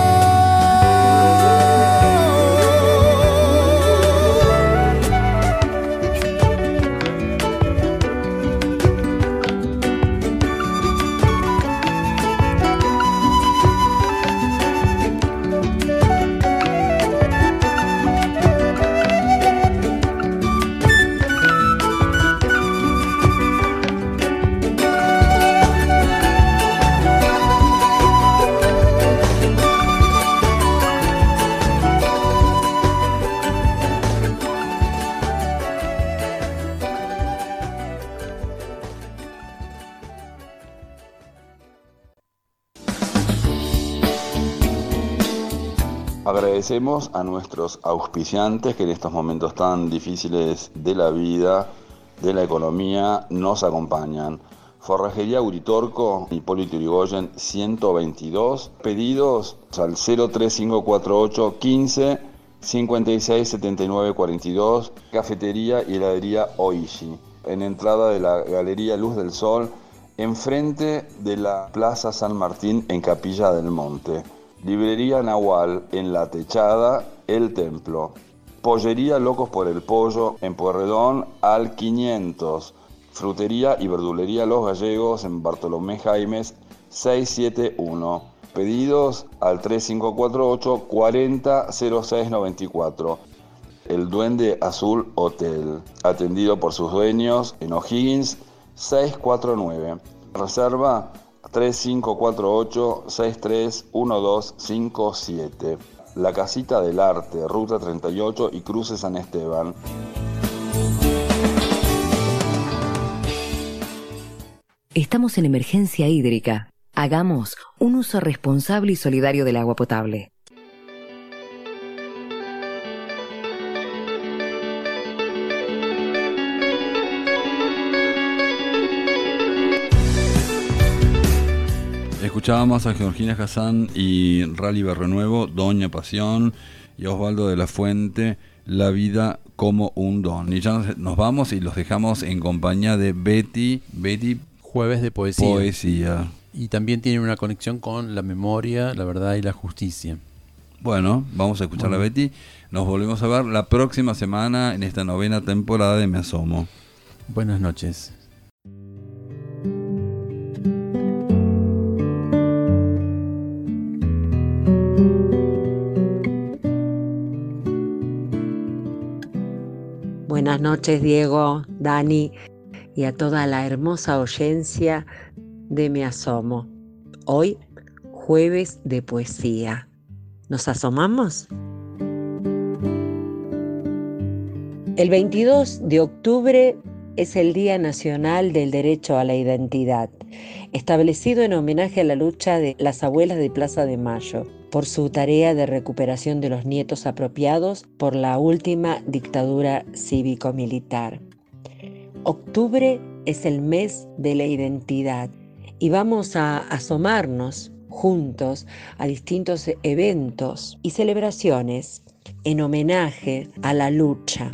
Agradecemos a nuestros auspiciantes que en estos momentos tan difíciles de la vida, de la economía, nos acompañan. Forrajería Uritorco, Hipólito Yrigoyen 122. Pedidos al 03548 15 56 79 42. Cafetería y heladería Oishi. en entrada de la Galería Luz del Sol, enfrente de la Plaza San Martín en Capilla del Monte. Librería Nahual en La Techada, El Templo. Pollería Locos por el Pollo en Pueyrredón al 500. Frutería y verdulería Los Gallegos en Bartolomé Jaimes 671. Pedidos al 3548 40 06 94. El Duende Azul Hotel, atendido por sus dueños en O'Higgins 649. Reserva 3548 631257. La Casita del Arte, Ruta 38 y Cruce San Esteban. Estamos en emergencia hídrica. Hagamos un uso responsable y solidario del agua potable. Escuchábamos a Georgina Hassan y Rally Berrenuevo, Doña Pasión, y Osvaldo de la Fuente, La vida como un don. Y ya nos vamos y los dejamos en compañía de Betty. Jueves de poesía. Y también tiene una conexión con la memoria, la verdad y la justicia. Bueno, vamos a escuchar a Betty. Nos volvemos a ver la próxima semana en esta 9ª temporada de Me Asomo. Buenas noches. Buenas noches, Diego, Dani y a toda la hermosa oyencia de Me Asomo. Hoy, jueves de poesía. ¿Nos asomamos? El 22 de octubre es el Día Nacional del Derecho a la Identidad, establecido en homenaje a la lucha de las abuelas de Plaza de Mayo por su tarea de recuperación de los nietos apropiados por la última dictadura cívico-militar. Octubre es el mes de la identidad y vamos a asomarnos juntos a distintos eventos y celebraciones en homenaje a la lucha.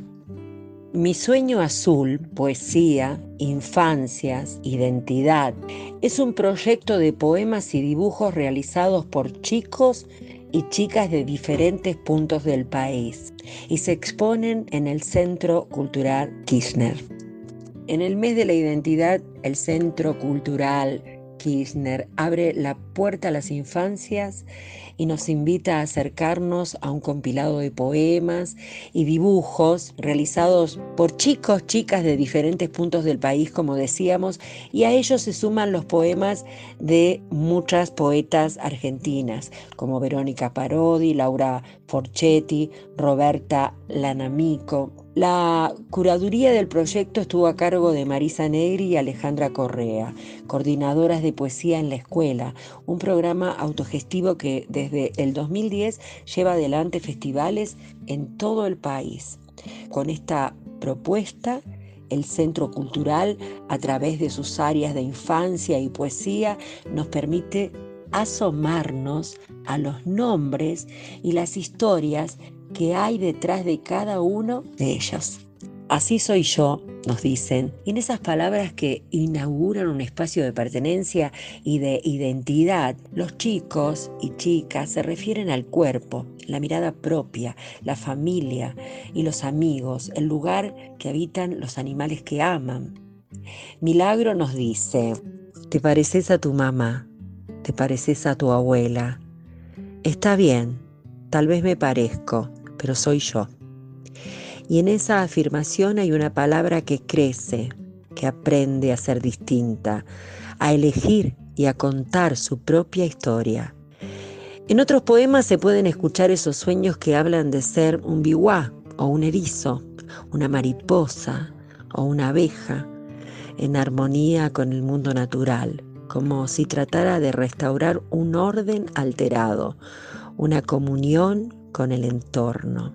Mi sueño azul, poesía, infancias, identidad, es un proyecto de poemas y dibujos realizados por chicos y chicas de diferentes puntos del país y se exponen en el Centro Cultural Kirchner. En el mes de la identidad, el Centro Cultural Kirchner abre la puerta a las infancias y nos invita a acercarnos a un compilado de poemas y dibujos realizados por chicos, chicas de diferentes puntos del país, como decíamos, y a ellos se suman los poemas de muchas poetas argentinas, como Verónica Parodi, Laura Forchetti, Roberta Lanamico. La curaduría del proyecto estuvo a cargo de Marisa Negri y Alejandra Correa, coordinadoras de poesía en la escuela, un programa autogestivo que desde el 2010 lleva adelante festivales en todo el país. Con esta propuesta, el Centro Cultural, a través de sus áreas de infancia y poesía, nos permite asomarnos a los nombres y las historias que hay detrás de cada uno de ellos. Así soy yo, nos dicen, y en esas palabras que inauguran un espacio de pertenencia y de identidad, los chicos y chicas se refieren al cuerpo, la mirada propia, la familia y los amigos, el lugar que habitan los animales que aman. Milagro nos dice: te pareces a tu mamá, te pareces a tu abuela. Está bien, tal vez me parezco, pero soy yo. Y en esa afirmación hay una palabra que crece, que aprende a ser distinta, a elegir y a contar su propia historia. En otros poemas se pueden escuchar esos sueños que hablan de ser un biwá o un erizo, una mariposa o una abeja, en armonía con el mundo natural, como si tratara de restaurar un orden alterado, una comunión con el entorno.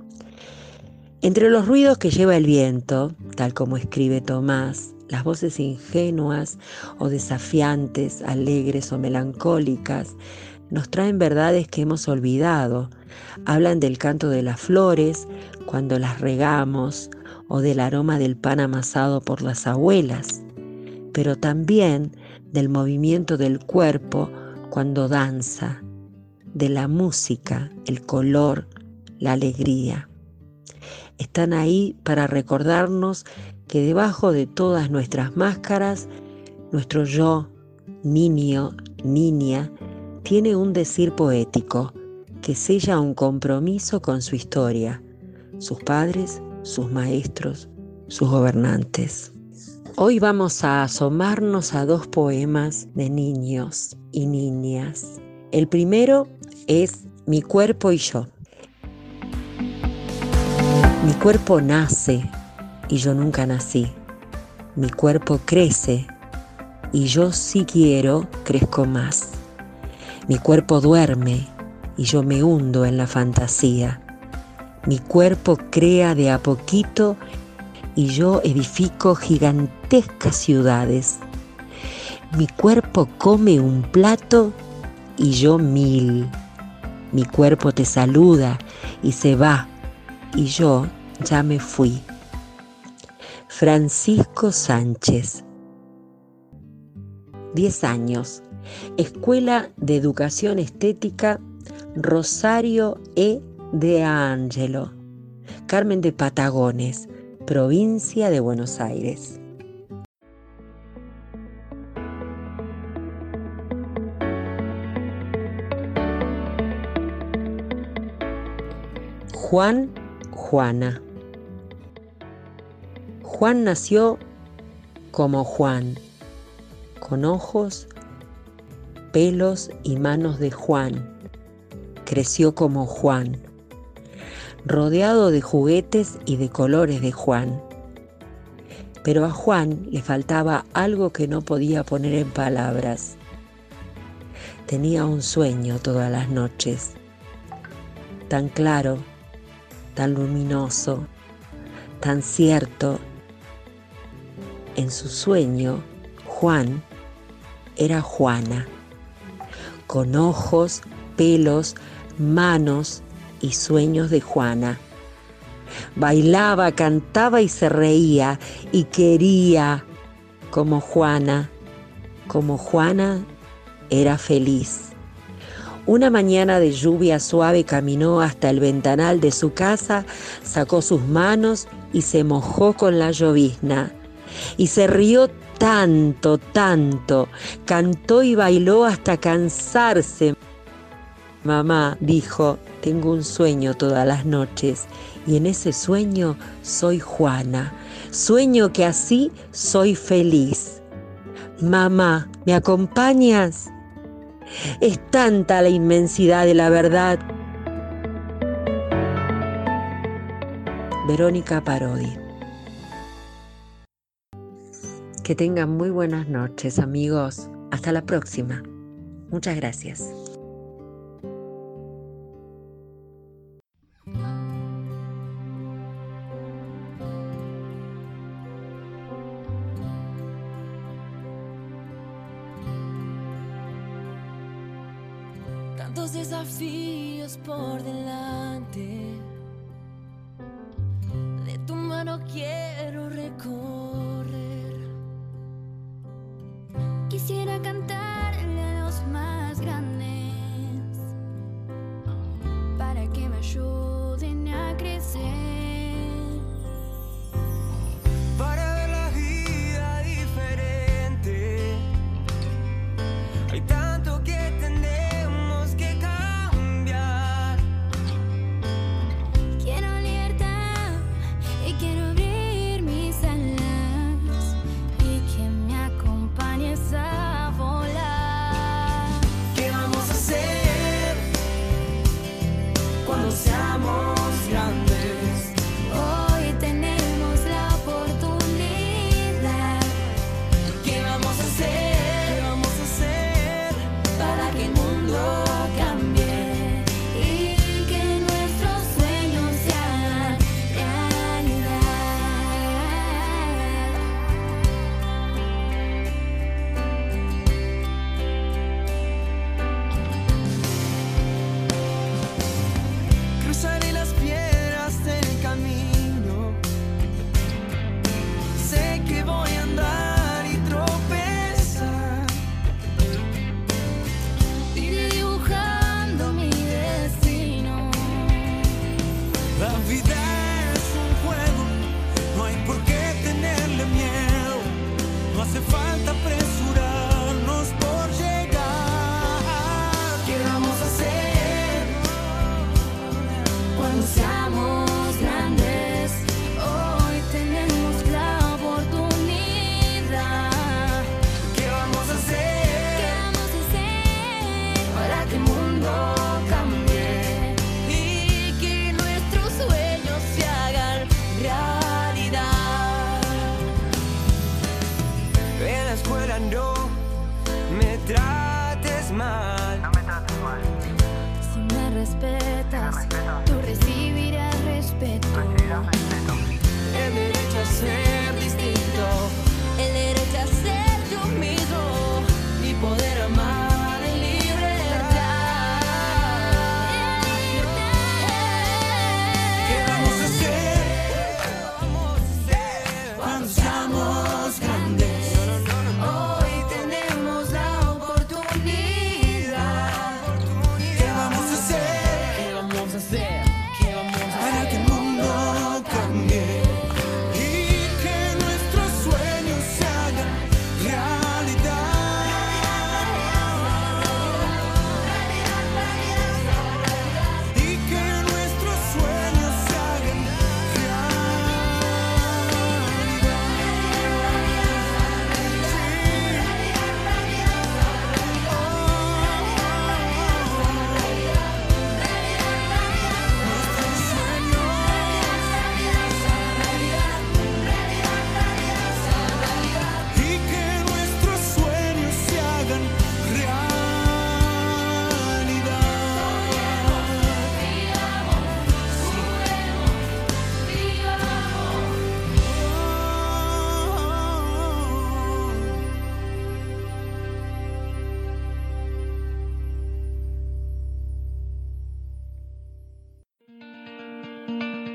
Entre los ruidos que lleva el viento, tal como escribe Tomás, las voces ingenuas o desafiantes, alegres o melancólicas, nos traen verdades que hemos olvidado. Hablan del canto de las flores cuando las regamos o del aroma del pan amasado por las abuelas, pero también del movimiento del cuerpo cuando danza, de la música, el color, la alegría. Están ahí para recordarnos que debajo de todas nuestras máscaras, nuestro yo, niño, niña, tiene un decir poético que sella un compromiso con su historia, sus padres, sus maestros, sus gobernantes. Hoy vamos a asomarnos a 2 poemas de niños y niñas. El primero es Mi cuerpo y yo. Mi cuerpo nace y yo nunca nací. Mi cuerpo crece y yo si quiero crezco más. Mi cuerpo duerme y yo me hundo en la fantasía. Mi cuerpo crea de a poquito y yo edifico gigantescas ciudades. Mi cuerpo come un plato y yo 1000. Mi cuerpo te saluda y se va y yo ya me fui. Francisco Sánchez. 10 años. Escuela de Educación Estética Rosario E. de Angelo, Carmen de Patagones, provincia de Buenos Aires. Juan, Juana. Juan nació como Juan, con ojos, pelos y manos de Juan. Creció como Juan, rodeado de juguetes y de colores de Juan. Pero a Juan le faltaba algo que no podía poner en palabras. Tenía un sueño todas las noches, tan claro, tan luminoso, tan cierto. En su sueño, Juan era Juana, con ojos, pelos, manos y sueños de Juana. Bailaba, cantaba y se reía y quería como Juana. Como Juana era feliz. Una mañana de lluvia suave caminó hasta el ventanal de su casa, sacó sus manos y se mojó con la llovizna. Y se rió tanto, tanto, cantó y bailó hasta cansarse. Mamá dijo, tengo un sueño todas las noches y en ese sueño soy Juana. Sueño que así soy feliz. Mamá, ¿me acompañas? Es tanta la inmensidad de la verdad. Verónica Parodi. Que tengan muy buenas noches, amigos. Hasta la próxima. Muchas gracias. Tantos desafíos por delante, de tu mano quiero recorrer. Quisiera cantarle a los más grandes para que me ayuden a crecer, para ver la vida diferente. Hay tanto que tenemos que cambiar.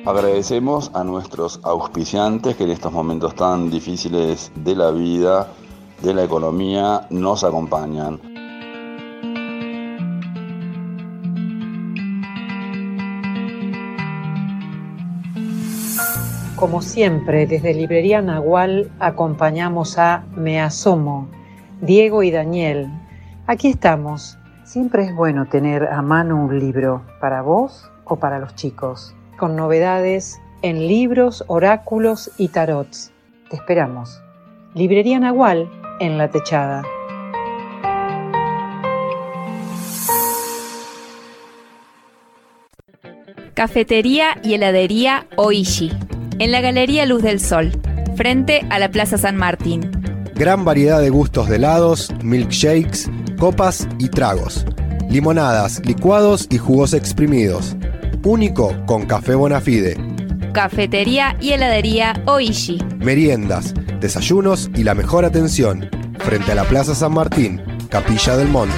Agradecemos a nuestros auspiciantes que en estos momentos tan difíciles de la vida, de la economía, nos acompañan. Como siempre, desde Librería Nahual acompañamos a Me Asomo, Diego y Daniel. Aquí estamos. Siempre es bueno tener a mano un libro, para vos o para los chicos, con novedades en libros, oráculos y tarots. Te esperamos. Librería Nahual en La Techada. Cafetería y heladería Oishi, en la Galería Luz del Sol, frente a la Plaza San Martín. Gran variedad de gustos de helados, milkshakes, copas y tragos. Limonadas, licuados y jugos exprimidos. Único con café Bonafide. Cafetería y heladería Oishi. Meriendas, desayunos y la mejor atención. Frente a la Plaza San Martín, Capilla del Monte.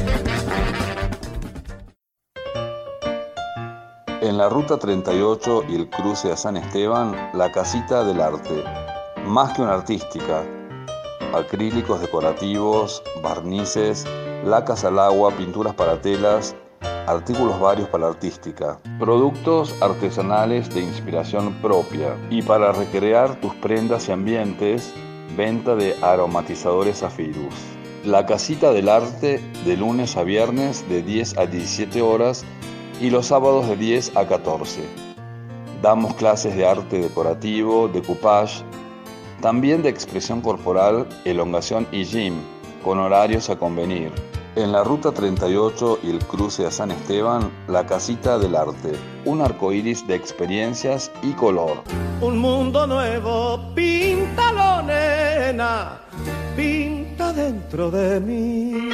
En la Ruta 38 y el cruce a San Esteban, la Casita del Arte. Más que una artística. Acrílicos decorativos, barnices, lacas al agua, pinturas para telas, artículos varios para la artística, productos artesanales de inspiración propia y para recrear tus prendas y ambientes, venta de aromatizadores Zafirus. La Casita del Arte de lunes a viernes de 10 a 17 horas y los sábados de 10 a 14. Damos clases de arte decorativo, decoupage, también de expresión corporal, elongación y gym, con horarios a convenir. En la Ruta 38 y el cruce a San Esteban, la Casita del Arte. Un arcoíris de experiencias y color. Un mundo nuevo, píntalo, nena, pinta dentro de mí.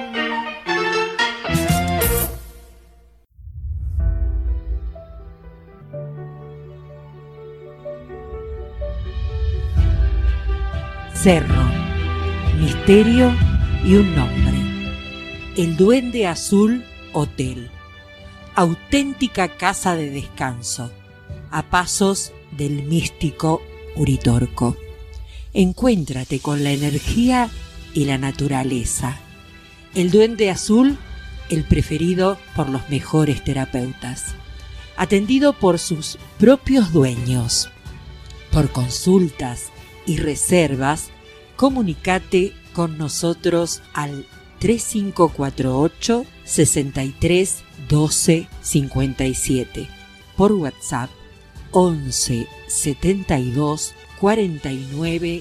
Cerro, misterio y un nombre. El Duende Azul Hotel. Auténtica casa de descanso, a pasos del místico Uritorco. Encuéntrate con la energía y la naturaleza. El Duende Azul, el preferido por los mejores terapeutas. Atendido por sus propios dueños. Por consultas y reservas, comunícate con nosotros al 3548 63 12 57, por WhatsApp 11 72 49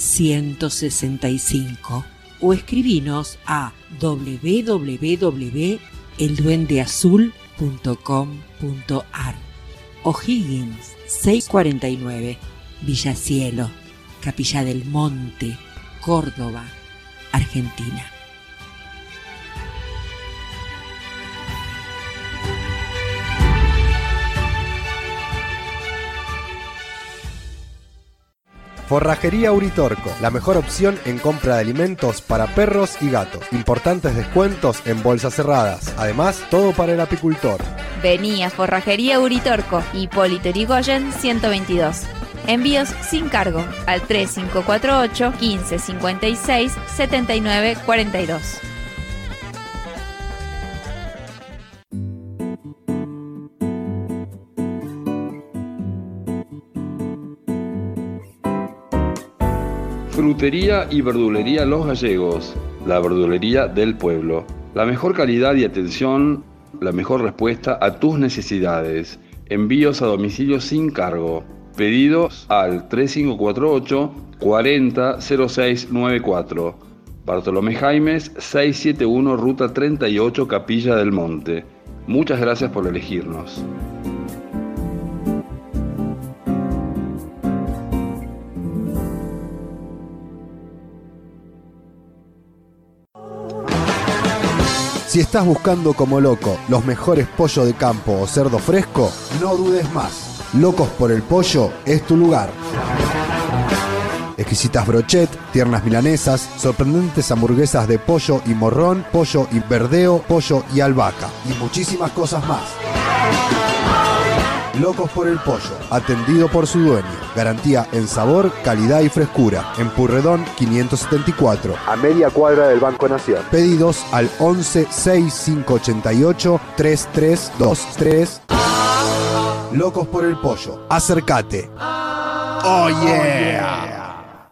165 o escribinos a www.elduendeazul.com.ar. O'Higgins 649, Villa Cielo, Capilla del Monte, Córdoba, Argentina. Forrajería Uritorco, la mejor opción en compra de alimentos para perros y gatos. Importantes descuentos en bolsas cerradas. Además, todo para el apicultor. Vení a Forrajería Uritorco, Hipólito Yrigoyen 122. Envíos sin cargo al 3548 15 56 79 42. Frutería y verdulería Los Gallegos, la verdulería del pueblo. La mejor calidad y atención, la mejor respuesta a tus necesidades. Envíos a domicilio sin cargo. Pedidos al 3548 40 06 94. Bartolomé Jaimes 671 Ruta 38 Capilla del Monte. Muchas gracias por elegirnos. Si estás buscando como loco los mejores pollos de campo o cerdo fresco, no dudes más. Locos por el Pollo es tu lugar. Exquisitas brochet, tiernas milanesas, sorprendentes hamburguesas de pollo y morrón, pollo y verdeo, pollo y albahaca y muchísimas cosas más. Locos por el Pollo, atendido por su dueño. Garantía en sabor, calidad y frescura. En Purredón 574, a media cuadra del Banco Nación. Pedidos al 11 6588 3323. Locos por el Pollo, acércate. Oh yeah.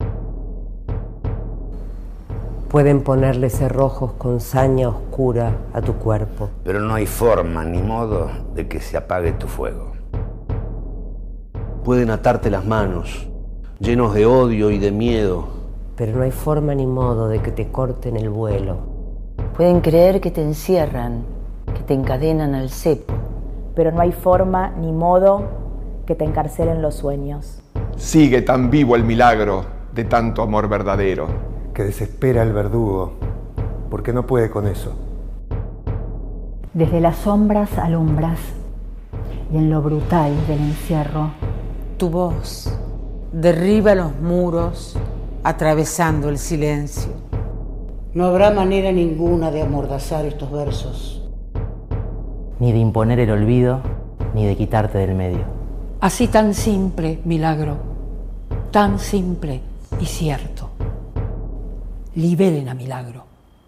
Pueden ponerle cerrojos con saña oscura a tu cuerpo. Pero no hay forma ni modo de que se apague tu fuego. Pueden atarte las manos, llenos de odio y de miedo. Pero no hay forma ni modo de que te corten el vuelo. Pueden creer que te encierran, que te encadenan al cepo. Pero no hay forma ni modo que te encarcelen los sueños. Sigue tan vivo el milagro de tanto amor verdadero. Que desespera el verdugo, porque no puede con eso. Desde las sombras alumbras, y en lo brutal del encierro, tu voz derriba los muros, atravesando el silencio. No habrá manera ninguna de amordazar estos versos. Ni de imponer el olvido, ni de quitarte del medio. Así tan simple, milagro, tan simple y cierto. Liberen a Milagro.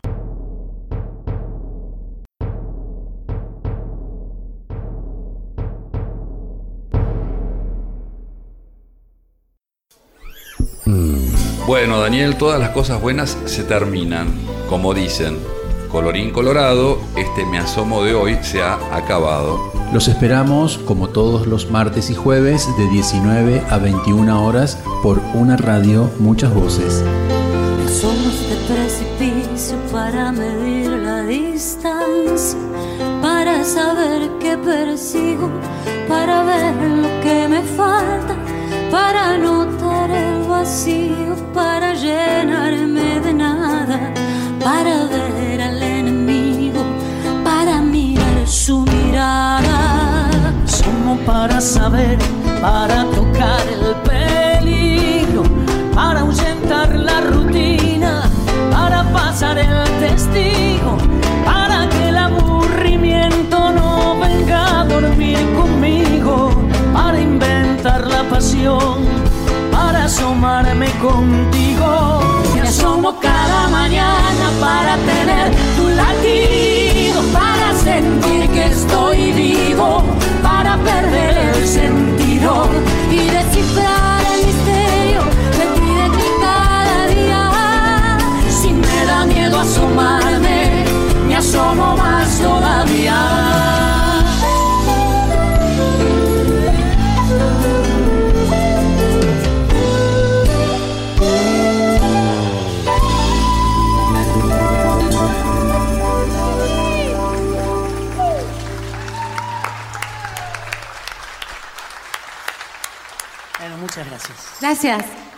Bueno, Daniel, todas las cosas buenas se terminan, como dicen. Colorín colorado, este Me Asomo de hoy se ha acabado. Los esperamos como todos los martes y jueves de 19 a 21 horas por una radio, muchas voces. Somos de precipicio para medir la distancia, para saber qué persigo, para ver lo que me falta, para notar el vacío, para llenarme de nada, para ver al enemigo, para mirar su mirada. Somos para saber, para tocar el peligro, para ahuyentar la rutina, para pasar el testigo, para que el aburrimiento no venga a dormir conmigo, para inventar la pasión, para asomarme contigo. Me asomo cada mañana para tener tu latido, para sentir que estoy vivo, para perder el sentido y descifrar el misterio de ti, de ti cada día. Si me da miedo asomarme, me asomo más todavía. Bueno, muchas gracias. Gracias.